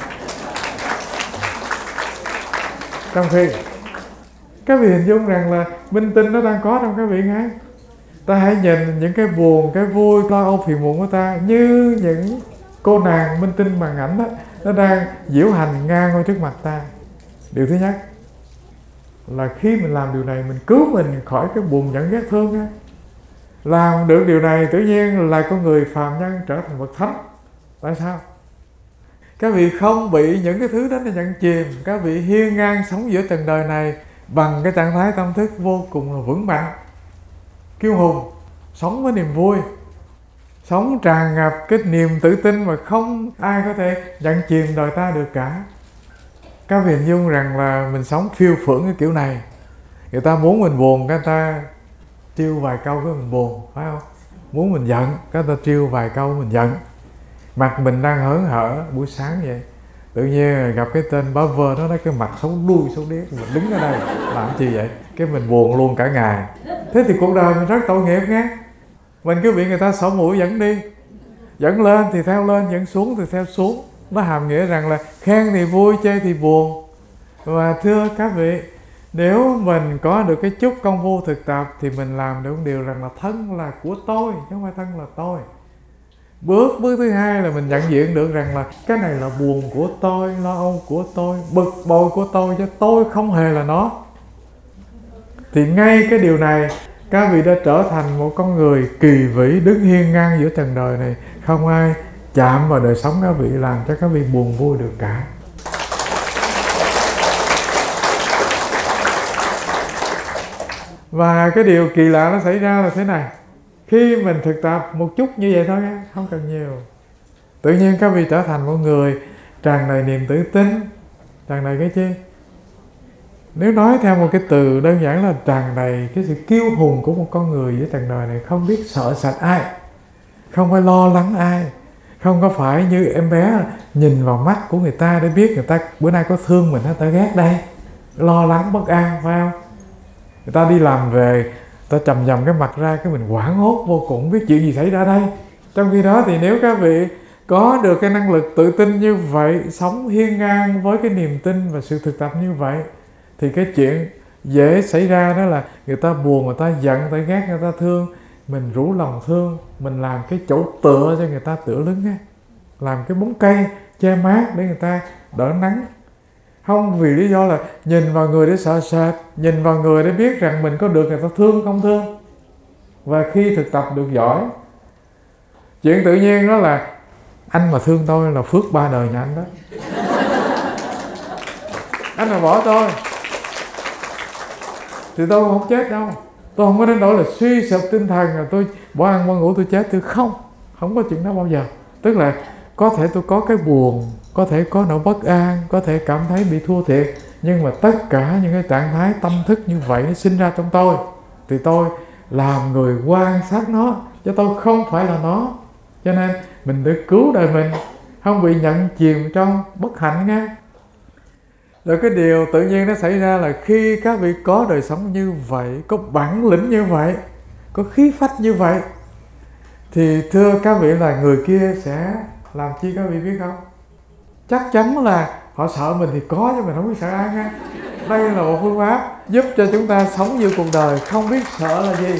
Trong khi các vị hình dung rằng là minh tinh nó đang có trong các vị ngay. Ta hãy nhìn những cái buồn, cái vui, lo âu phiền muộn của ta như những cô nàng minh tinh màn ảnh đó, nó đang diễu hành ngang qua trước mặt ta. Điều thứ nhất là khi mình làm điều này, mình cứu mình khỏi cái buồn giận ghét thương á. Làm được điều này tự nhiên là con người phàm nhân trở thành bậc thánh. Tại sao? Các vị không bị những cái thứ đó nó nhận chìm. Các vị hiên ngang sống giữa trần đời này bằng cái trạng thái tâm thức vô cùng là vững mạnh, kiêu hùng, sống với niềm vui, sống tràn ngập cái niềm tự tin mà không ai có thể nhận chìm đời ta được cả. Các vị hình dung rằng là mình sống phiêu phưởng cái kiểu này, người ta muốn mình buồn, cái ta trêu vài câu với mình buồn, phải không? Muốn mình giận, cái ta trêu vài câu mình giận. Mặt mình đang hớn hở buổi sáng vậy, tự nhiên gặp cái tên bá vơ nó nói cái mặt xấu đuôi xấu điếc, mình đứng ở đây làm chi vậy? Cái mình buồn luôn cả ngày. Thế thì cuộc đời mình rất tội nghiệp nghe. Mình cứ bị người ta xỏ mũi dẫn đi, dẫn lên thì theo lên, dẫn xuống thì theo xuống. Nó hàm nghĩa rằng là khen thì vui, chê thì buồn. Và thưa các vị, nếu mình có được cái chút công phu thực tập thì mình làm được một điều rằng là thân là của tôi, chứ không phải thân là tôi. Bước bước thứ hai là mình nhận diện được rằng là cái này là buồn của tôi, lo âu của tôi, bực bội của tôi, chứ tôi không hề là nó. Thì ngay cái điều này, các vị đã trở thành một con người kỳ vĩ, đứng hiên ngang giữa trần đời này. Không ai chạm vào đời sống các vị, làm cho các vị buồn vui được cả. Và cái điều kỳ lạ nó xảy ra là thế này. Khi mình thực tập một chút như vậy thôi, không cần nhiều, tự nhiên các vị trở thành một người tràn đầy niềm tự tin, tràn đầy cái chi? Nếu nói theo một cái từ đơn giản là tràn đầy cái sự kiêu hùng của một con người giữa trần đời này, không biết sợ sệt ai, không phải lo lắng ai, không có phải như em bé nhìn vào mắt của người ta để biết người ta bữa nay có thương mình hay ta ghét đây, lo lắng bất an, phải không? Người ta đi làm về, ta chầm chầm cái mặt ra, cái mình hoảng hốt vô cùng, không biết chuyện gì xảy ra đây. Trong khi đó thì nếu các vị có được cái năng lực tự tin như vậy, sống hiên ngang với cái niềm tin và sự thực tập như vậy, thì cái chuyện dễ xảy ra đó là người ta buồn, người ta giận, người ta ghét, người ta thương, mình rủ lòng thương, mình làm cái chỗ tựa cho người ta tựa lưng á, làm cái bóng cây che mát để người ta đỡ nắng, Không vì lý do là nhìn vào người để sợ sệt, nhìn vào người để biết rằng mình có được người ta thương không thương. Và khi thực tập được giỏi, chuyện tự nhiên đó là anh mà thương tôi là phước ba đời nhà anh đó. Anh mà bỏ tôi thì tôi không chết đâu. Tôi không có đến nỗi là suy sụp tinh thần là tôi bỏ ăn bỏ ngủ tôi chết. Tôi không, không có chuyện đó bao giờ. Tức là có thể tôi có cái buồn, có thể có nỗi bất an, có thể cảm thấy bị thua thiệt, nhưng mà tất cả những cái trạng thái tâm thức như vậy nó sinh ra trong tôi, thì tôi làm người quan sát nó, chứ tôi không phải là nó. Cho nên mình để cứu đời mình, không bị nhận chìm trong bất hạnh nghe. Rồi cái điều tự nhiên nó xảy ra là khi các vị có đời sống như vậy, có bản lĩnh như vậy, có khí phách như vậy, thì thưa các vị là người kia sẽ làm chi các vị biết không? Chắc chắn là họ sợ mình thì có, nhưng mình không biết sợ ai nghe. Đây là một phương pháp giúp cho chúng ta sống như cuộc đời không biết sợ là gì.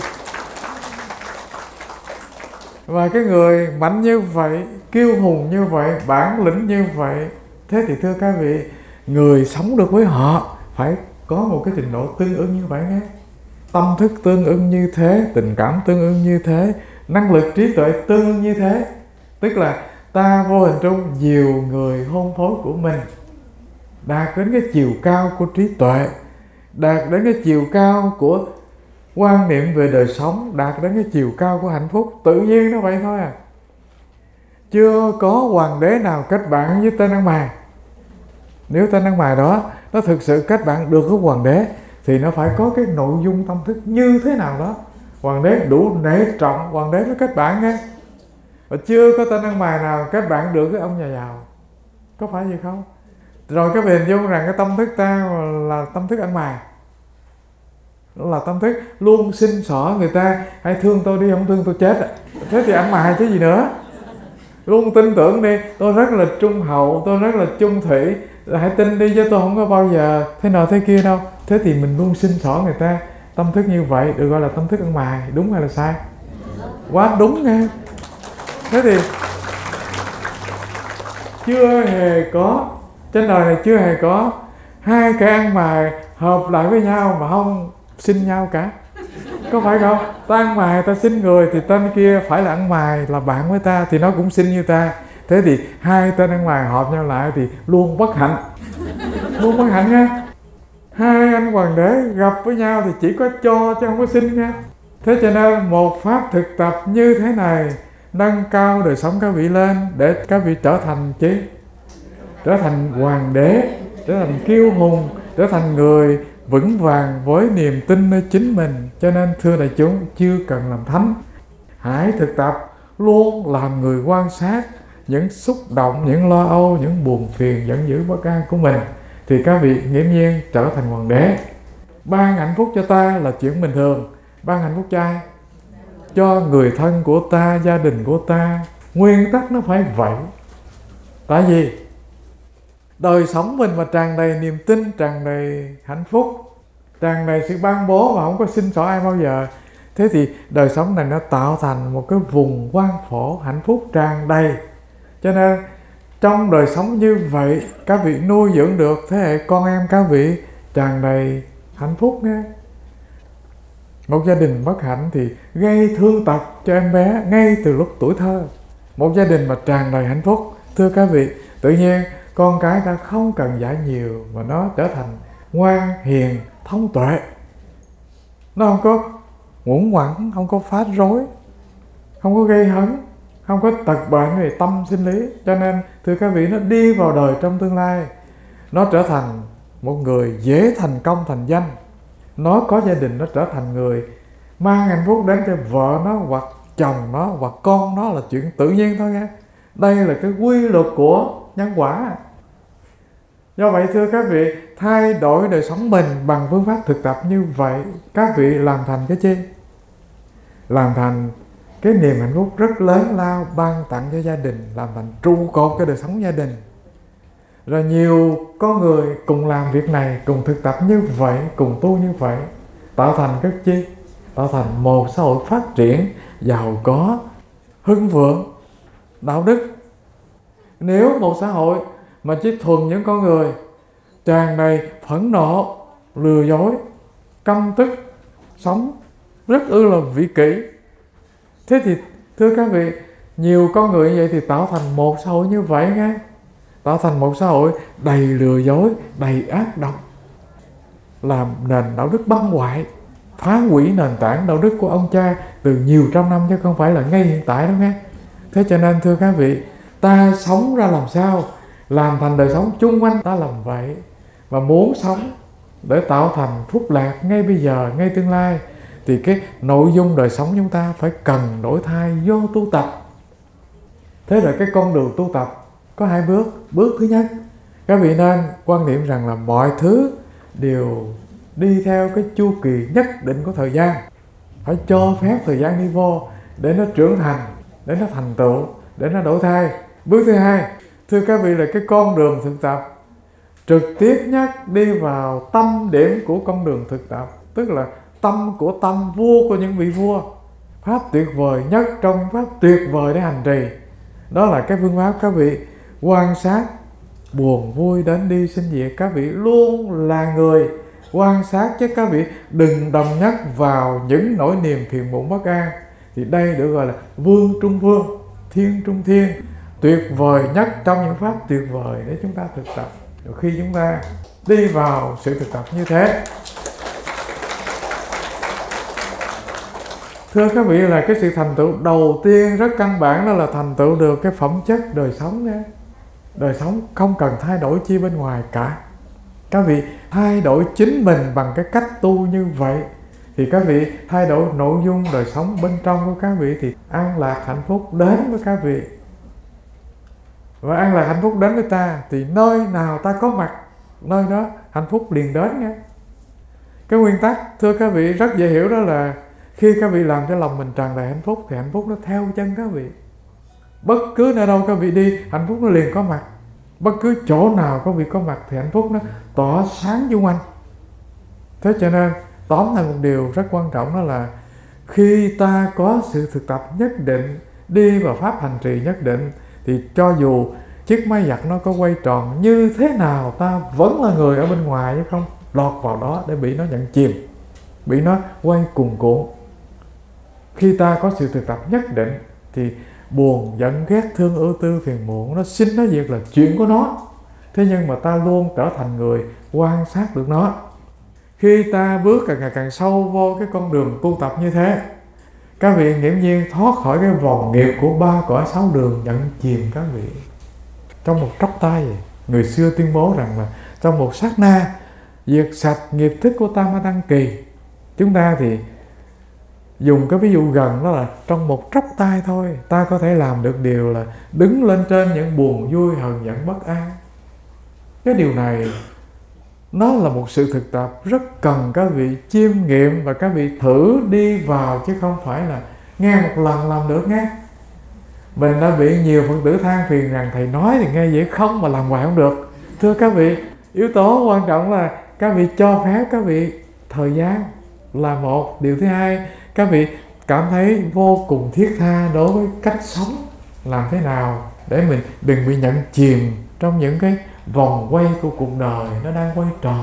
Và cái người mạnh như vậy, kiêu hùng như vậy, bản lĩnh như vậy, thế thì thưa các vị, người sống được với họ phải có một cái trình độ tương ứng như vậy nghe. Tâm thức tương ứng như thế, tình cảm tương ứng như thế, năng lực trí tuệ tương ứng như thế. Tức là ta vô hình trung nhiều người hôn phối của mình đạt đến cái chiều cao của trí tuệ, đạt đến cái chiều cao của quan niệm về đời sống, đạt đến cái chiều cao của hạnh phúc. Tự nhiên nó vậy thôi à. Chưa có hoàng đế nào kết bạn với tên ăn mày. Nếu tên ăn mày đó nó thực sự kết bạn được với hoàng đế thì nó phải có cái nội dung tâm thức như thế nào đó. Hoàng đế đủ nể trọng, hoàng đế nó kết bạn nghe. Và chưa có tên ăn mày nào kết bạn được với ông nhà giàu. Có phải gì không? Rồi các vị hình dung rằng cái tâm thức ta là tâm thức ăn mày, là tâm thức luôn xin xỏ người ta hãy thương tôi đi, không thương tôi chết. Thế thì ăn mày chứ gì nữa. Luôn tin tưởng đi, tôi rất là trung hậu, tôi rất là chung thủy, hãy tin đi chứ tôi không có bao giờ thế nào thế kia đâu. Thế thì mình luôn xin xỏ người ta. Tâm thức như vậy được gọi là tâm thức ăn mày. Đúng hay là sai? Quá đúng nghe. Thế thì chưa hề có, trên đời này chưa hề có hai cái ăn mày hợp lại với nhau mà không xin nhau cả. Có phải không? Ta ăn mày, ta xin người thì tên kia phải là ăn mày, là bạn với ta thì nó cũng xin như ta. Thế thì hai tên ăn mày hợp nhau lại thì luôn bất hạnh. Luôn bất hạnh nha. Hai anh hoàng đế gặp với nhau thì chỉ có cho chứ không có xin nha. Thế cho nên một pháp thực tập như thế này nâng cao đời sống các vị lên để các vị trở thành chi? Trở thành hoàng đế, trở thành kiêu hùng, trở thành người vững vàng với niềm tin nơi chính mình. Cho nên thưa đại chúng, chưa cần làm thánh, hãy thực tập luôn làm người quan sát những xúc động, những lo âu, những buồn phiền, giận dữ, bất an của mình, thì các vị nghiễm nhiên trở thành hoàng đế. Ban hạnh phúc cho ta là chuyện bình thường. Ban hạnh phúc cho ai? Cho người thân của ta, gia đình của ta. Nguyên tắc nó phải vậy. Tại vì đời sống mình mà tràn đầy niềm tin, tràn đầy hạnh phúc, tràn đầy sự ban bố mà không có xin xỏ ai bao giờ, thế thì đời sống này nó tạo thành một cái vùng quang phổ hạnh phúc tràn đầy. Cho nên trong đời sống như vậy, các vị nuôi dưỡng được thế hệ con em các vị tràn đầy hạnh phúc nghe. Một gia đình bất hạnh thì gây thương tật cho em bé ngay từ lúc tuổi thơ. Một gia đình mà tràn đầy hạnh phúc, thưa các vị, tự nhiên con cái ta không cần dạy nhiều mà nó trở thành ngoan, hiền, thông tuệ. Nó không có ngủng quẳng, không có phá rối, không có gây hấn, không có tật bệnh về tâm sinh lý. Cho nên thưa các vị, nó đi vào đời trong tương lai, nó trở thành một người dễ thành công thành danh. Nó có gia đình, nó trở thành người mang hạnh phúc đến cho vợ nó hoặc chồng nó hoặc con nó là chuyện tự nhiên thôi nghe. Đây là cái quy luật của nhân quả. Do vậy thưa các vị, thay đổi đời sống mình bằng phương pháp thực tập như vậy, các vị làm thành cái chi? Làm thành cái niềm hạnh phúc rất lớn lao ban tặng cho gia đình, làm thành trụ cột cho đời sống gia đình. Rồi nhiều con người cùng làm việc này, cùng thực tập như vậy, cùng tu như vậy, tạo thành cái chi? Tạo thành một xã hội phát triển, giàu có, hưng vượng, đạo đức. Nếu một xã hội mà chỉ thuần những con người tràn đầy phẫn nộ, lừa dối, căm tức, sống rất ư là vị kỷ. Thế thì thưa các vị, nhiều con người như vậy thì tạo thành một xã hội như vậy nghe, tạo thành một xã hội đầy lừa dối, đầy ác độc, làm nền đạo đức băng hoại, phá hủy nền tảng đạo đức của ông cha từ nhiều trăm năm chứ không phải là ngay hiện tại đâu nghe. Thế cho nên thưa các vị, ta sống ra làm sao làm thành đời sống chung quanh ta làm vậy, và muốn sống để tạo thành phúc lạc ngay bây giờ, ngay tương lai, thì cái nội dung đời sống chúng ta phải cần đổi thay vô tu tập. Thế là cái con đường tu tập có hai bước. Bước thứ nhất, các vị nên quan niệm rằng là mọi thứ đều đi theo cái chu kỳ nhất định của thời gian, phải cho phép thời gian đi vô để nó trưởng thành, để nó thành tựu, để nó đổi thay. Bước thứ hai, thưa các vị, là cái con đường thực tập trực tiếp nhất đi vào tâm điểm của con đường thực tập, tức là tâm của tâm vua của những vị vua. Pháp tuyệt vời nhất trong pháp tuyệt vời để hành trì, đó là cái phương pháp các vị quan sát buồn vui đến đi sinh diệt. Các vị luôn là người quan sát, chứ các vị đừng đồng nhất vào những nỗi niềm phiền muộn bất an. Thì đây được gọi là vương trung vương, thiên trung thiên, tuyệt vời nhất trong những pháp tuyệt vời để chúng ta thực tập. Rồi khi chúng ta đi vào sự thực tập như thế, thưa các vị, là cái sự thành tựu đầu tiên rất căn bản, đó là thành tựu được cái phẩm chất đời sống đó. Đời sống không cần thay đổi chi bên ngoài cả. Các vị thay đổi chính mình bằng cái cách tu như vậy, thì các vị thay đổi nội dung đời sống bên trong của các vị, thì an lạc hạnh phúc đến với các vị. Và an lạc hạnh phúc đến với ta, thì nơi nào ta có mặt, nơi đó hạnh phúc liền đến nghe. Cái nguyên tắc thưa các vị rất dễ hiểu, đó là khi các vị làm cho lòng mình tràn đầy hạnh phúc, thì hạnh phúc nó theo chân các vị. Bất cứ nơi đâu các vị đi, hạnh phúc nó liền có mặt. Bất cứ chỗ nào các vị có mặt thì hạnh phúc nó tỏa sáng xung quanh. Thế cho nên tóm lại một điều rất quan trọng, đó là khi ta có sự thực tập nhất định, đi vào pháp hành trì nhất định, thì cho dù chiếc máy giặt nó có quay tròn như thế nào, ta vẫn là người ở bên ngoài, chứ không lọt vào đó để bị nó nhận chìm, bị nó quay cuồn cuộn. Khi ta có sự thực tập nhất định thì buồn, giận, ghét, thương, ưu tư, phiền muộn nó sinh nó diệt là chuyện của nó. Thế nhưng mà ta luôn trở thành người quan sát được nó. Khi ta bước càng ngày càng sâu vô cái con đường tu tập như thế, các vị nghiễm nhiên thoát khỏi cái vòng nghiệp của ba cõi sáu đường nhận chìm các vị. Trong một tróc tay vậy, người xưa tuyên bố rằng là trong một sát na diệt sạch nghiệp thức của Tam Ma Đăng Kỳ. Chúng ta thì dùng cái ví dụ gần, đó là trong một tróc tay thôi, ta có thể làm được điều là đứng lên trên những buồn vui, hờn giận, bất an. Cái điều này nó là một sự thực tập rất cần các vị chiêm nghiệm và các vị thử đi vào, chứ không phải là nghe một lần làm được nghe. Mình đã bị nhiều Phật tử than phiền rằng thầy nói thì nghe dễ không mà làm hoài không được. Thưa các vị, yếu tố quan trọng là các vị cho phép các vị thời gian là một. Điều thứ hai, các vị cảm thấy vô cùng thiết tha đối với cách sống, làm thế nào để mình đừng bị nhận chìm trong những cái vòng quay của cuộc đời nó đang quay tròn.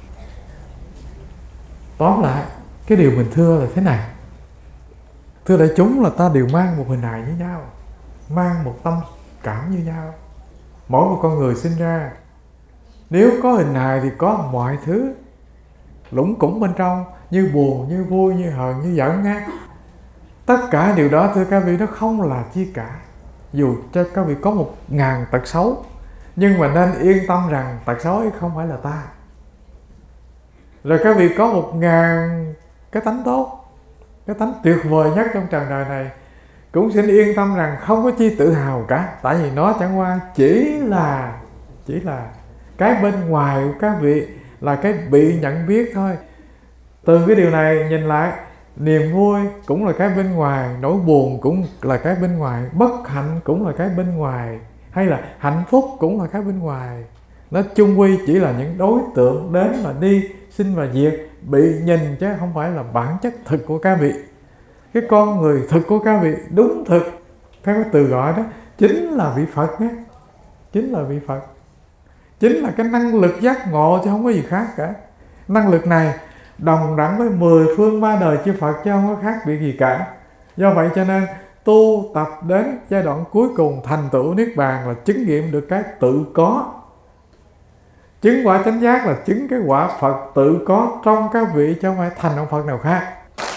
Tóm lại, cái điều mình thưa là thế này. Thưa đại chúng, là ta đều mang một hình hài với nhau, mang một tâm cảm như nhau. Mỗi một con người sinh ra, nếu có hình hài thì có mọi thứ lũng củng bên trong, như buồn, như vui, như hờn, như giận nghe. Tất cả điều đó thưa các vị, nó không là chi cả. Dù cho các vị có một ngàn tật xấu, nhưng mà nên yên tâm rằng tật xấu ấy không phải là ta. Rồi các vị có một ngàn cái tánh tốt, cái tánh tuyệt vời nhất trong trần đời này, cũng xin yên tâm rằng không có chi tự hào cả. Tại vì nó chẳng qua chỉ là Chỉ là cái bên ngoài của các vị, là cái bị nhận biết thôi. Từ cái điều này nhìn lại, niềm vui cũng là cái bên ngoài, nỗi buồn cũng là cái bên ngoài, bất hạnh cũng là cái bên ngoài, hay là hạnh phúc cũng là cái bên ngoài. Nó chung quy chỉ là những đối tượng đến và đi, sinh và diệt, bị nhìn, chứ không phải là bản chất thực của các vị. Cái con người thực của các vị, đúng thực, theo cái từ gọi đó, chính là vị Phật nhé. Chính là vị Phật. chính là cái năng lực giác ngộ chứ không có gì khác cả. Năng lực này đồng đẳng với mười phương ba đời chư Phật chứ không có khác biệt gì cả. Do vậy cho nên tu tập đến giai đoạn cuối cùng thành tựu Niết Bàn là chứng nghiệm được cái tự có. Chứng quả chánh giác là chứng cái quả Phật tự có trong các vị chứ không phải thành ông Phật nào khác.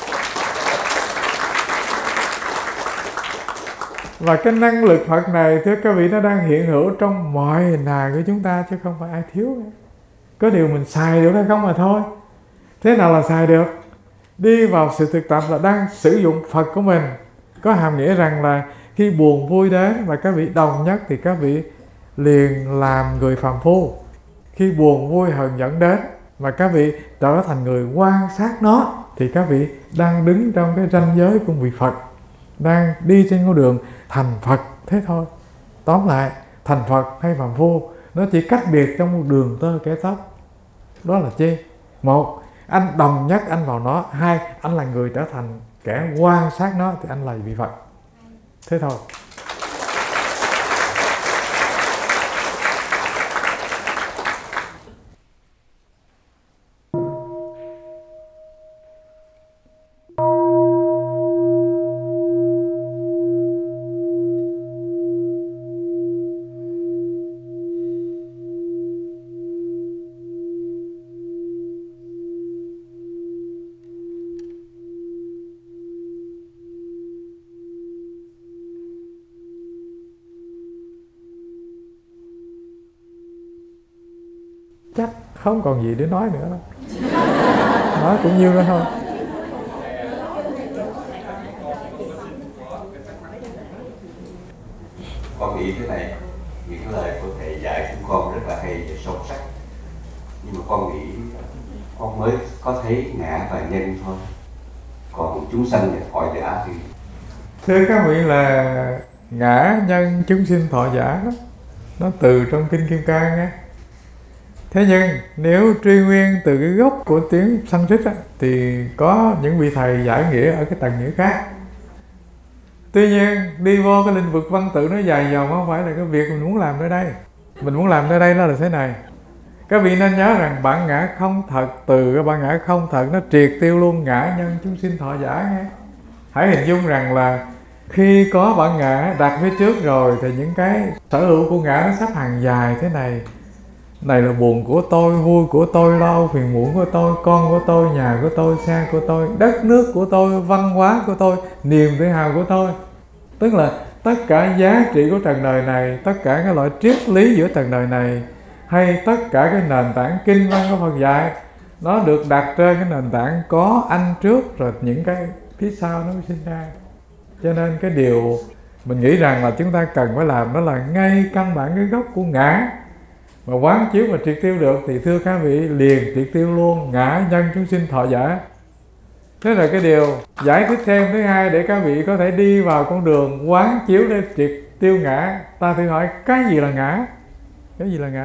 Và cái năng lực Phật này thưa các vị nó đang hiện hữu trong mọi hình hài của chúng ta chứ không phải ai thiếu. Có điều mình xài được hay không mà thôi. Thế nào là xài được? Đi vào sự thực tập là đang sử dụng Phật của mình. Có hàm nghĩa rằng là khi buồn vui đến và các vị đồng nhất thì các vị liền làm người phàm phu. Khi buồn vui hờn giận đến mà các vị trở thành người quan sát nó thì các vị đang đứng trong cái ranh giới của vị Phật, đang đi trên con đường thành Phật. Thế thôi. Tóm lại, thành Phật hay phàm phu nó chỉ cách biệt trong một đường tơ kẻ tóc. Đó là chi? Một, anh đồng nhất anh vào nó. Hai, anh là người trở thành kẻ quan sát nó thì anh là vị Phật. Thế thôi. Chắc không còn gì để nói nữa đâu. Nói cũng nhiêu đó thôi. Con nghĩ thế này, những lời của thầy dạy của con rất là hay và sâu sắc. Nhưng mà con nghĩ con mới có thấy ngã và nhân thôi. Còn chúng sanh và thọ giả thì... Thưa các vị là ngã nhân chúng sinh thọ giả đó, nó từ trong Kinh Kim Cang á. Thế nhưng nếu truy nguyên từ cái gốc của tiếng Sanskrit á, thì có những vị thầy giải nghĩa ở cái tầng nghĩa khác. Tuy nhiên đi vô cái lĩnh vực văn tự nó dài dòng không phải là cái việc mình muốn làm nơi đây. Mình muốn làm nơi đây nó là thế này. Các vị nên nhớ rằng bản ngã không thật, từ cái bản ngã không thật nó triệt tiêu luôn ngã nhân chúng sinh thọ giả nghe. Hãy hình dung rằng là khi có bản ngã đặt phía trước rồi thì những cái sở hữu của ngã nó sắp hàng dài thế này. Này là buồn của tôi, vui của tôi, lo âu phiền muộn của tôi, con của tôi, nhà của tôi, xe của tôi, đất nước của tôi, văn hóa của tôi, niềm tự hào của tôi. Tức là tất cả giá trị của trần đời này, tất cả các loại triết lý giữa trần đời này, hay tất cả cái nền tảng kinh văn của Phật dạy, nó được đặt trên cái nền tảng có anh trước rồi những cái phía sau nó mới sinh ra. Cho nên cái điều mình nghĩ rằng là chúng ta cần phải làm đó là ngay căn bản cái gốc của ngã mà quán chiếu mà triệt tiêu được thì thưa các vị liền triệt tiêu luôn ngã nhân chúng sinh thọ giả. Thế là cái điều giải thích thêm thứ hai để các vị có thể đi vào con đường quán chiếu để triệt tiêu ngã. Ta thử hỏi cái gì là ngã? Cái gì là ngã?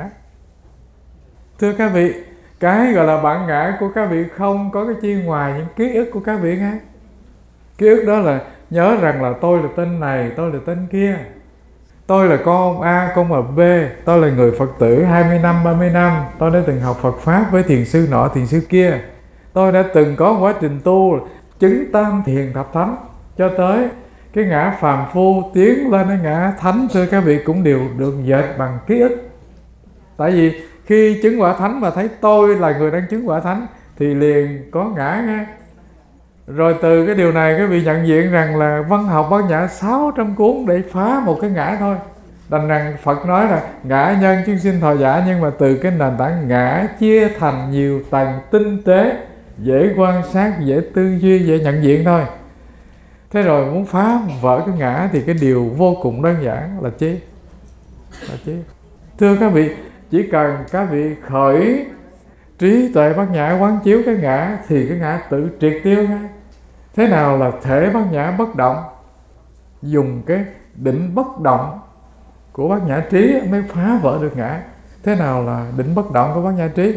Thưa các vị, cái gọi là bản ngã của các vị không có cái chi ngoài những ký ức của các vị nghe. Ký ức đó là nhớ rằng là tôi là tên này, tôi là tên kia. Tôi là con ông A, con bà B, tôi là người Phật tử hai mươi năm, ba mươi năm, tôi đã từng học Phật Pháp với thiền sư nọ, thiền sư kia. Tôi đã từng có quá trình tu, chứng tam thiền thập thánh, cho tới cái ngã phàm phu tiến lên cái ngã thánh, thưa các vị cũng đều được dệt bằng ký ức. Tại vì khi chứng quả thánh mà thấy tôi là người đang chứng quả thánh thì liền có ngã nghe. Rồi từ cái điều này các vị nhận diện rằng là văn học bát nhã sáu trăm cuốn để phá một cái ngã thôi. Đành rằng Phật nói là ngã nhân chúng sinh thọ giả, nhưng mà từ cái nền tảng ngã chia thành nhiều tầng tinh tế, dễ quan sát, dễ tư duy, dễ nhận diện thôi. Thế rồi muốn phá vỡ cái ngã thì cái điều vô cùng đơn giản là chi? Là chi? Thưa các vị, chỉ cần các vị khởi trí tuệ bát nhã quán chiếu cái ngã thì cái ngã tự triệt tiêu ngay. Thế nào là thể bát nhã bất động? Dùng cái định bất động của bát nhã trí mới phá vỡ được ngã. Thế nào là định bất động của bát nhã trí?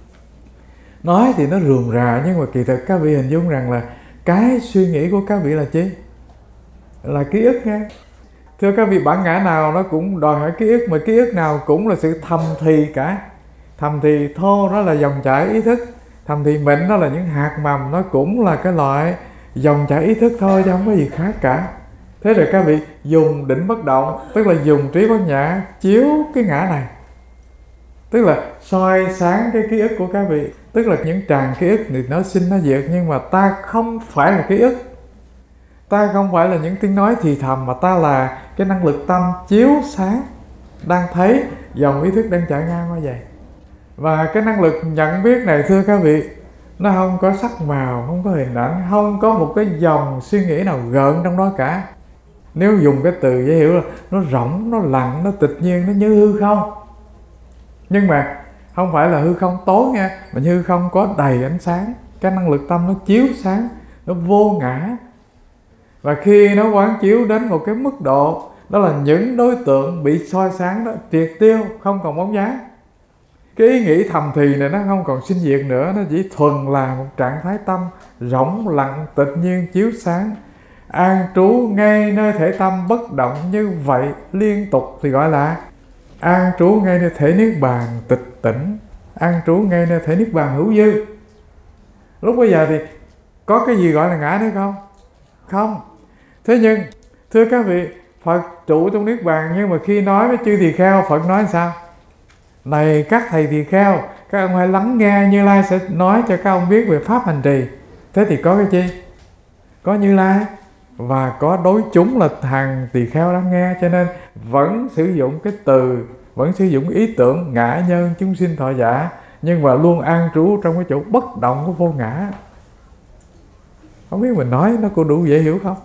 Nói thì nó rườm rà nhưng mà kỳ thực các vị hình dung rằng là cái suy nghĩ của các vị là chi? Là ký ức nghe. Thưa các vị, bản ngã nào nó cũng đòi hỏi ký ức, mà ký ức nào cũng là sự thầm thì cả. Thầm thì thô đó là dòng chảy ý thức, thầm thì mịn đó là những hạt mầm, nó cũng là cái loại dòng chảy ý thức thôi chứ không có gì khác cả. Thế rồi các vị dùng định bất động, tức là dùng trí bát nhã chiếu cái ngã này, tức là soi sáng cái ký ức của các vị. Tức là những tràng ký ức thì nó sinh nó diệt, nhưng mà ta không phải là ký ức, ta không phải là những tiếng nói thì thầm, mà ta là cái năng lực tâm chiếu sáng, đang thấy dòng ý thức đang chạy ngang qua vậy. Và cái năng lực nhận biết này, thưa các vị, nó không có sắc màu, không có hình ảnh, không có một cái dòng suy nghĩ nào gợn trong đó cả. Nếu dùng cái từ dễ hiểu là nó rỗng, nó lặng, nó tịch nhiên, nó như hư không. Nhưng mà không phải là hư không tối nha, mà hư không có đầy ánh sáng. Cái năng lực tâm nó chiếu sáng, nó vô ngã. Và khi nó quán chiếu đến một cái mức độ, đó là những đối tượng bị soi sáng đó triệt tiêu, không còn bóng dáng. Cái ý nghĩ thầm thì này nó không còn sinh diệt nữa, nó chỉ thuần là một trạng thái tâm rỗng lặng tịch nhiên chiếu sáng, an trú ngay nơi thể tâm bất động như vậy liên tục thì gọi là an trú ngay nơi thể niết bàn tịch tỉnh, an trú ngay nơi thể niết bàn hữu dư. Lúc bây giờ thì có cái gì gọi là ngã nữa không? Không. Thế nhưng thưa các vị, Phật trụ trong niết bàn, nhưng mà khi nói với chư tỳ kheo, Phật nói sao? Này các thầy tỳ kheo, các ông hãy lắng nghe, Như Lai sẽ nói cho các ông biết về pháp hành trì. Thế thì có cái chi? Có Như Lai và có đối chúng là hàng tỳ kheo đang nghe, cho nên vẫn sử dụng cái từ, vẫn sử dụng ý tưởng ngã nhân chúng sinh thọ giả, nhưng mà luôn an trú trong cái chỗ bất động của vô ngã. Không biết mình nói nó có đủ dễ hiểu không?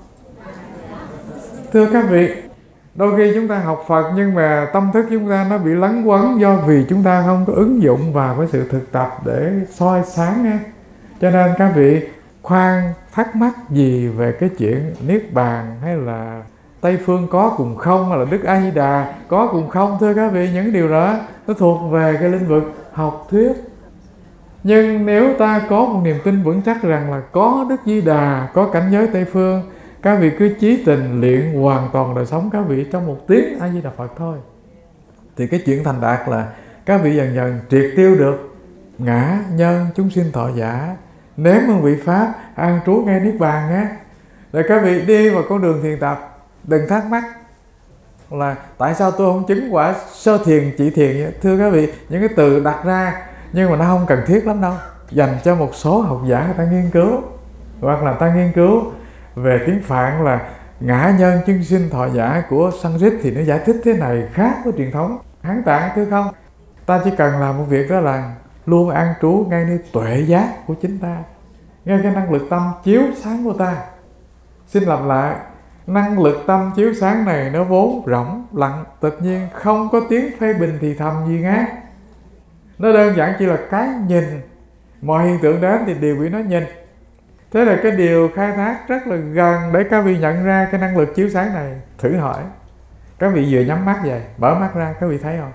Thưa các vị, đôi khi chúng ta học Phật nhưng mà tâm thức chúng ta nó bị lấn quấn, do vì chúng ta không có ứng dụng vào cái sự thực tập để soi sáng nha. Cho nên các vị khoan thắc mắc gì về cái chuyện niết bàn, hay là Tây phương có cùng không, hay là Đức A Di Đà có cùng không. Thưa các vị, những điều đó nó thuộc về cái lĩnh vực học thuyết. Nhưng nếu ta có một niềm tin vững chắc rằng là có Đức Di Đà, có cảnh giới Tây phương, các vị cứ chí tình luyện hoàn toàn đời sống các vị trong một tiếng A Di Đà Phật thôi, thì cái chuyện thành đạt là các vị dần dần triệt tiêu được ngã nhân chúng sinh thọ giả, nếm hương vị pháp, an trú ngay niết bàn nhé. Rồi các vị đi vào con đường thiền tập, đừng thắc mắc là tại sao tôi không chứng quả sơ thiền chỉ thiền vậy. Thưa các vị, những cái từ đặt ra nhưng mà nó không cần thiết lắm đâu, dành cho một số học giả người ta nghiên cứu, hoặc là ta nghiên cứu về tiếng Phạn là ngã nhân chúng sinh thọ giả của Sanskrit thì nó giải thích thế này khác với truyền thống Hán Tạng, thưa không? Ta chỉ cần làm một việc đó là luôn an trú ngay nơi tuệ giác của chính ta, ngay cái năng lực tâm chiếu sáng của ta. Xin lặp lại, năng lực tâm chiếu sáng này nó vốn rỗng lặng tự nhiên, không có tiếng phê bình thì thầm gì ngán. Nó đơn giản chỉ là cái nhìn, mọi hiện tượng đến thì đều bị nó nhìn. Thế là cái điều khai thác rất là gần để các vị nhận ra cái năng lực chiếu sáng này. Thử hỏi, các vị vừa nhắm mắt vậy, mở mắt ra, các vị thấy không?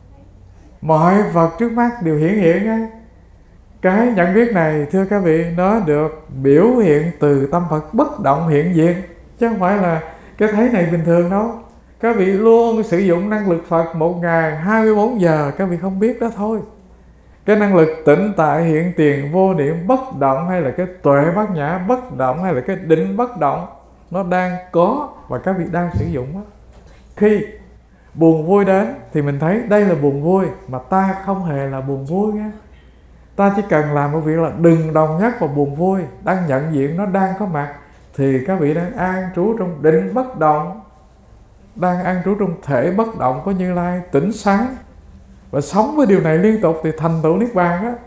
Mọi vật trước mắt đều hiển hiện ngay. Cái nhận biết này, thưa các vị, nó được biểu hiện từ tâm Phật bất động hiện diện, chứ không phải là cái thấy này bình thường đâu. Các vị luôn sử dụng năng lực Phật một ngày hai mươi bốn giờ, các vị không biết đó thôi. Cái năng lực tĩnh tại hiện tiền vô niệm bất động, hay là cái tuệ bát nhã bất động, hay là cái định bất động, nó đang có và các vị đang sử dụng đó. Khi buồn vui đến thì mình thấy đây là buồn vui, mà ta không hề là buồn vui nha. Ta chỉ cần làm một việc là đừng đồng nhất vào buồn vui, đang nhận diện nó đang có mặt, thì các vị đang an trú trong định bất động, đang an trú trong thể bất động của Như Lai tỉnh sáng, và sống với điều này liên tục thì thành tựu niết bàn đó.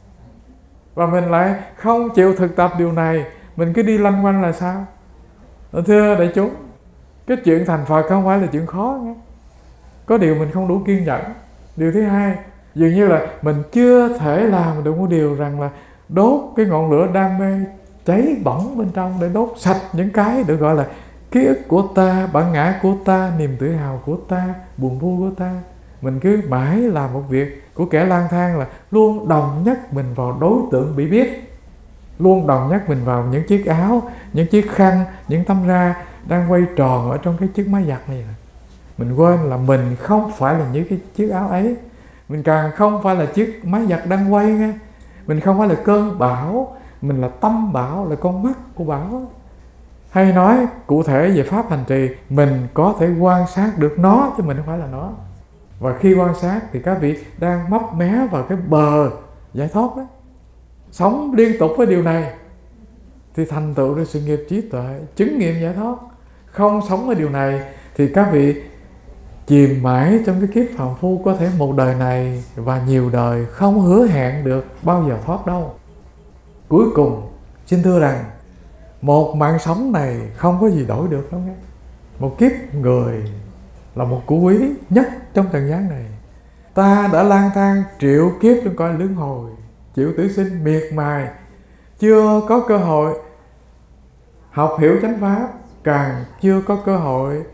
Và mình lại không chịu thực tập điều này, mình cứ đi lanh quanh là sao? Thưa đại chúng, cái chuyện thành Phật không phải là chuyện khó nhé. Có điều mình không đủ kiên nhẫn. Điều thứ hai, dường như là mình chưa thể làm được một điều rằng là đốt cái ngọn lửa đam mê cháy bỏng bên trong, để đốt sạch những cái được gọi là ký ức của ta, bản ngã của ta, niềm tự hào của ta, buồn vui của ta. Mình cứ mãi làm một việc của kẻ lang thang là luôn đồng nhất mình vào đối tượng bị biết, luôn đồng nhất mình vào những chiếc áo, những chiếc khăn, những tấm ra, đang quay tròn ở trong cái chiếc máy giặt này. Mình quên là mình không phải là những cái chiếc áo ấy. Mình càng không phải là chiếc máy giặt đang quay nghe. Mình không phải là cơn bão. Mình là tâm bão, là con mắt của bão. Hay nói cụ thể về pháp hành trì, mình có thể quan sát được nó chứ mình không phải là nó. Và khi quan sát thì các vị đang mấp mé vào cái bờ giải thoát đó. Sống liên tục với điều này thì thành tựu được sự nghiệp trí tuệ, chứng nghiệm giải thoát. Không sống với điều này thì các vị chìm mãi trong cái kiếp phàm phu, có thể một đời này và nhiều đời không hứa hẹn được bao giờ thoát đâu. Cuối cùng xin thưa rằng một mạng sống này không có gì đổi được đâu nghe. Một kiếp người là một củ quý nhất trong trần gian này. Ta đã lang thang triệu kiếp trong cõi luân hồi, chịu tử sinh miệt mài, chưa có cơ hội học hiểu chánh pháp, càng chưa có cơ hội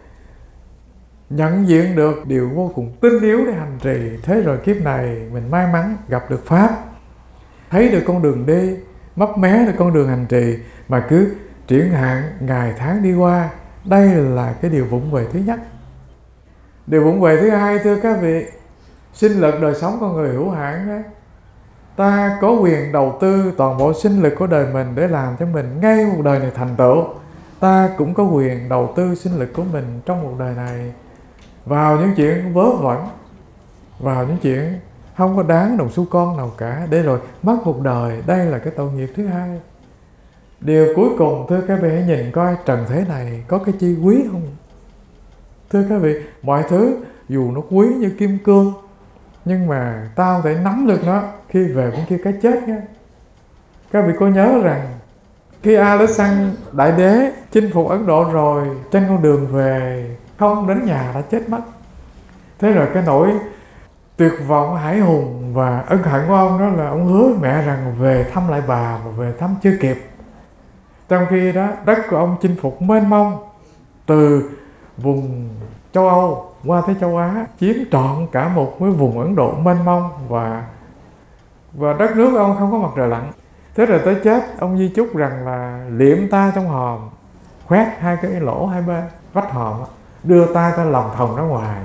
nhận diện được điều vô cùng tinh yếu để hành trì. Thế rồi kiếp này mình may mắn gặp được pháp, thấy được con đường đi, mấp mé được con đường hành trì, mà cứ triển hạn ngày tháng đi qua. Đây là cái điều vụng về thứ nhất. Điều vụng về thứ hai, thưa các vị, sinh lực đời sống con người hữu hạn ấy, ta có quyền đầu tư toàn bộ sinh lực của đời mình để làm cho mình ngay một đời này thành tựu. Ta cũng có quyền đầu tư sinh lực của mình trong một đời này vào những chuyện vớ vẩn, vào những chuyện không có đáng đồng xu con nào cả, để rồi mất một đời. Đây là cái tội nghiệp thứ hai. Điều cuối cùng, thưa các vị, hãy nhìn coi trần thế này có cái chi quý không? Thưa các vị, mọi thứ dù nó quý như kim cương, nhưng mà ta không thể nắm được nó khi về bên kia cái chết nha. Các vị có nhớ rằng khi Alexander Đại Đế chinh phục Ấn Độ rồi, trên con đường về không đến nhà đã chết mất. Thế rồi cái nỗi tuyệt vọng, hải hùng và ân hận của ông đó là ông hứa mẹ rằng về thăm lại bà, mà về thăm chưa kịp. Trong khi đó đất của ông chinh phục mênh mông, từ vùng châu Âu qua tới châu Á, chiếm trọn cả một cái vùng Ấn Độ mênh mông, và và đất nước ông không có mặt trời lặn. Thế rồi tới chết, ông di chúc rằng là liệm ta trong hòm, khoét hai cái lỗ hai bên vách hòm, đưa ta ta lòng thòng ra ngoài.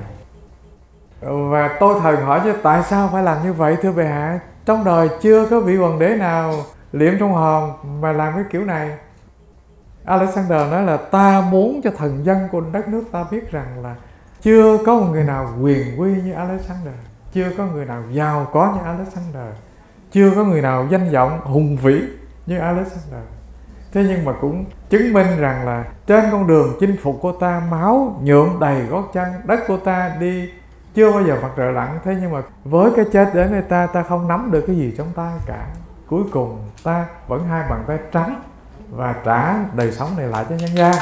Và tôi thần hỏi chứ tại sao phải làm như vậy thưa bệ hạ? Trong đời chưa có vị hoàng đế nào liệm trong hòm mà làm cái kiểu này. Alexander nói là ta muốn cho thần dân của đất nước ta biết rằng là chưa có một người nào quyền quy như Alexander, chưa có người nào giàu có như Alexander, chưa có người nào danh vọng hùng vĩ như Alexander. Thế nhưng mà cũng chứng minh rằng là trên con đường chinh phục của ta, máu nhuộm đầy gót chân, đất của ta đi chưa bao giờ mặt trời lặn. Thế nhưng mà với cái chết đến với ta, ta không nắm được cái gì trong tay cả. Cuối cùng ta vẫn hai bàn tay trắng và trả đời sống này lại cho nhân gian.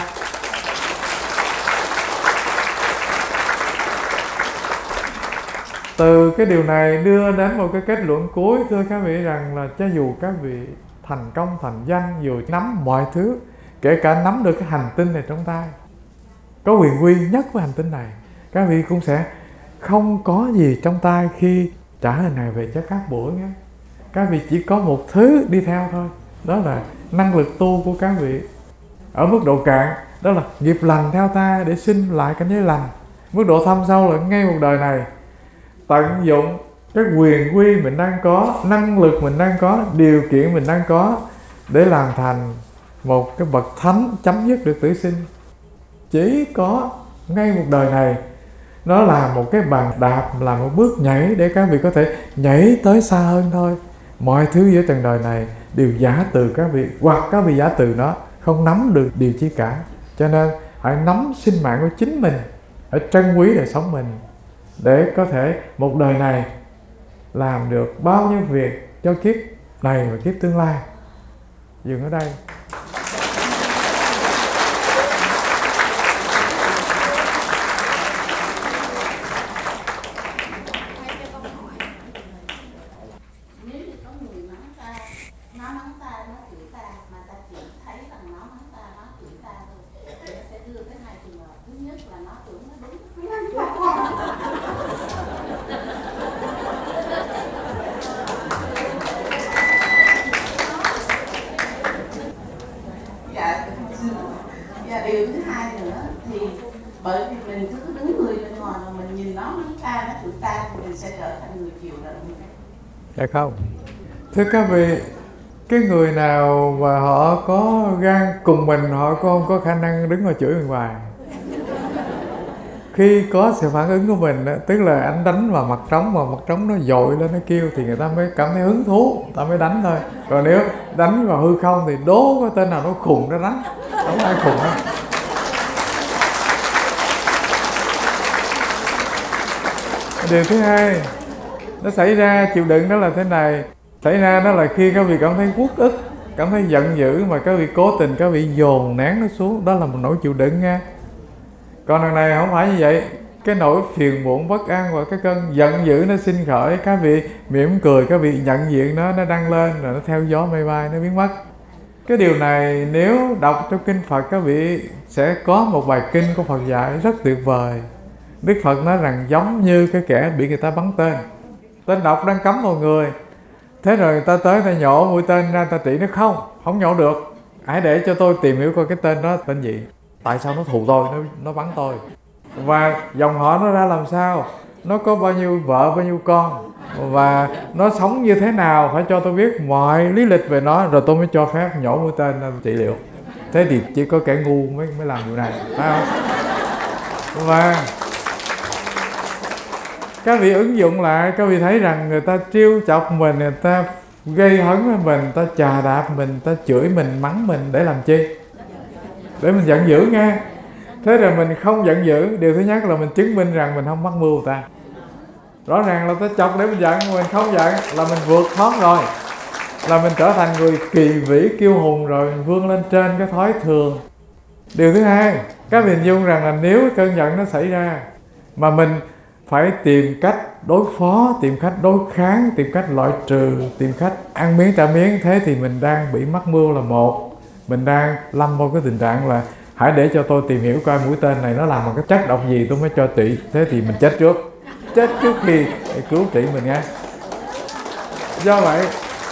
Từ cái điều này đưa đến một cái kết luận cuối, thưa các vị, rằng là cho dù các vị thành công thành danh, dù nắm mọi thứ, kể cả nắm được cái hành tinh này trong tay, có quyền quy nhất với hành tinh này, các vị cũng sẽ không có gì trong tay khi trả hình này về cho các buổi nhé. Các vị chỉ có một thứ đi theo thôi, đó là năng lực tu của các vị. Ở mức độ cạn, đó là nghiệp lành theo ta để sinh lại cảnh giới lành. Mức độ thâm sâu là ngay một đời này tận dụng cái quyền quy mình đang có, năng lực mình đang có, điều kiện mình đang có để làm thành một cái bậc thánh chấm dứt được tử sinh. Chỉ có ngay một đời này, nó là một cái bàn đạp, là một bước nhảy để các vị có thể nhảy tới xa hơn thôi. Mọi thứ giữa trần đời này đều giả từ các vị, hoặc các vị giả từ nó, không nắm được điều chi cả. Cho nên hãy nắm sinh mạng của chính mình, hãy trân quý đời sống mình, để có thể một đời này làm được bao nhiêu việc cho kiếp này và kiếp tương lai. Dừng ở đây. Và điều thứ hai nữa thì bởi vì mình cứ đứng người bên ngoài mà mình nhìn nó nó ta nó tự ta thì mình sẽ trở thành người chịu đựng. Dạ không. Thưa các vị, cái người nào mà họ có gan cùng mình, họ có không có khả năng đứng và chửi mình hoài. Khi có sự phản ứng của mình, tức là anh đánh vào mặt trống mà mặt trống nó dội lên nó kêu thì người ta mới cảm thấy hứng thú, người ta mới đánh thôi. Còn nếu đánh vào hư không thì đố có tên nào nó khùng nó đánh, không ai khùng đâu. Điều thứ hai nó xảy ra chịu đựng đó là thế này. Xảy ra đó là khi các vị cảm thấy uất ức, cảm thấy giận dữ mà các vị cố tình các vị dồn nén nó xuống, đó là một nỗi chịu đựng nha. Còn đằng này không phải như vậy. Cái nỗi phiền muộn bất an và cái cơn giận dữ nó sinh khởi, các vị mỉm cười, các vị nhận diện nó, nó đăng lên rồi nó theo gió mây bay, nó biến mất. Cái điều này nếu đọc trong kinh Phật, các vị sẽ có một bài kinh của Phật dạy rất tuyệt vời. Đức Phật nói rằng giống như cái kẻ bị người ta bắn tên, tên độc đang cắm vào người, thế rồi người ta tới ta nhổ mũi tên ra, ta trị nó không, không nhổ được. Hãy để cho tôi tìm hiểu coi cái tên đó tên gì, tại sao nó thù tôi, nó, nó bắn tôi, và dòng họ nó ra làm sao, nó có bao nhiêu vợ, bao nhiêu con, và nó sống như thế nào, phải cho tôi biết mọi lý lịch về nó, rồi tôi mới cho phép nhổ mũi tên ra trị liệu. Thế thì chỉ có kẻ ngu mới, mới làm điều này, phải không? Và các vị ứng dụng lại, các vị thấy rằng người ta trêu chọc mình, người ta gây hấn với mình, người ta chà đạp mình, người ta chửi mình, mắng mình để làm chi? Để mình giận dữ nghe. Thế rồi mình không giận dữ, điều thứ nhất là mình chứng minh rằng mình không mắc mưu người ta. Rõ ràng là ta chọc để mình giận, mình không giận là mình vượt thoát rồi, là mình trở thành người kỳ vĩ kiêu hùng rồi, mình vươn lên trên cái thói thường. Điều thứ hai, các vị hình dung rằng là nếu cơn giận nó xảy ra mà mình phải tìm cách đối phó, tìm cách đối kháng, tìm cách loại trừ, tìm cách ăn miếng trả miếng, thế thì mình đang bị mắc mưu là một. Mình đang lâm vào cái tình trạng là hãy để cho tôi tìm hiểu coi mũi tên này nó làm một cái chất độc gì tôi mới cho trị. Thế thì mình chết trước, chết trước khi cứu trị mình nghe. Do vậy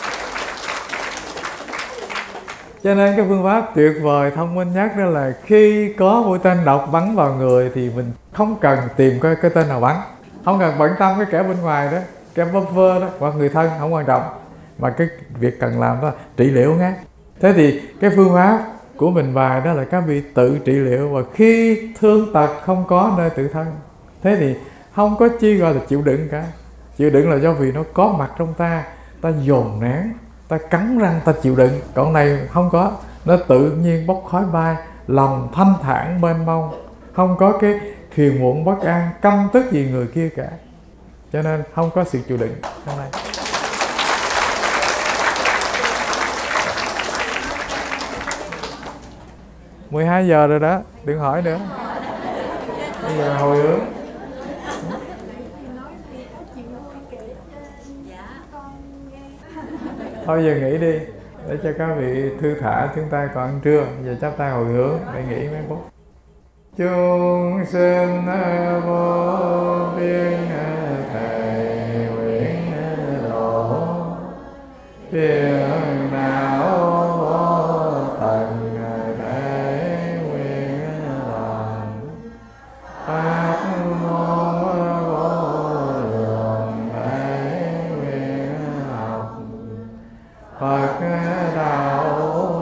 cho nên cái phương pháp tuyệt vời thông minh nhất đó là khi có mũi tên độc bắn vào người thì mình không cần tìm coi cái tên nào bắn, không cần bận tâm cái kẻ bên ngoài đó, kẻ bóp vơ đó, hoặc người thân, không quan trọng, mà cái việc cần làm đó là trị liệu nghe. Thế thì cái phương pháp của mình bài đó là các vị tự trị liệu, và khi thương tật không có nơi tự thân, thế thì không có chi gọi là chịu đựng cả. Chịu đựng là do vì nó có mặt trong ta, ta dồn nén, ta cắn răng ta chịu đựng. Còn này không có, nó tự nhiên bốc khói bay, lòng thanh thản mênh mông, không có cái phiền muộn bất an, căm tức gì người kia cả, cho nên không có sự chịu đựng trong này. mười hai giờ rồi đó, đừng hỏi nữa. Bây giờ hồi hướng. Thôi giờ nghỉ đi, để cho các vị thư thả, chúng ta còn ăn trưa. Giờ chắp tay hồi hướng để nghỉ mấy phút. Chúng sinh vô biên thầy nguyện độ, phiền não vô tận thể nguyện lòng, pháp môn vô lượng thể nguyện học, Phật đạo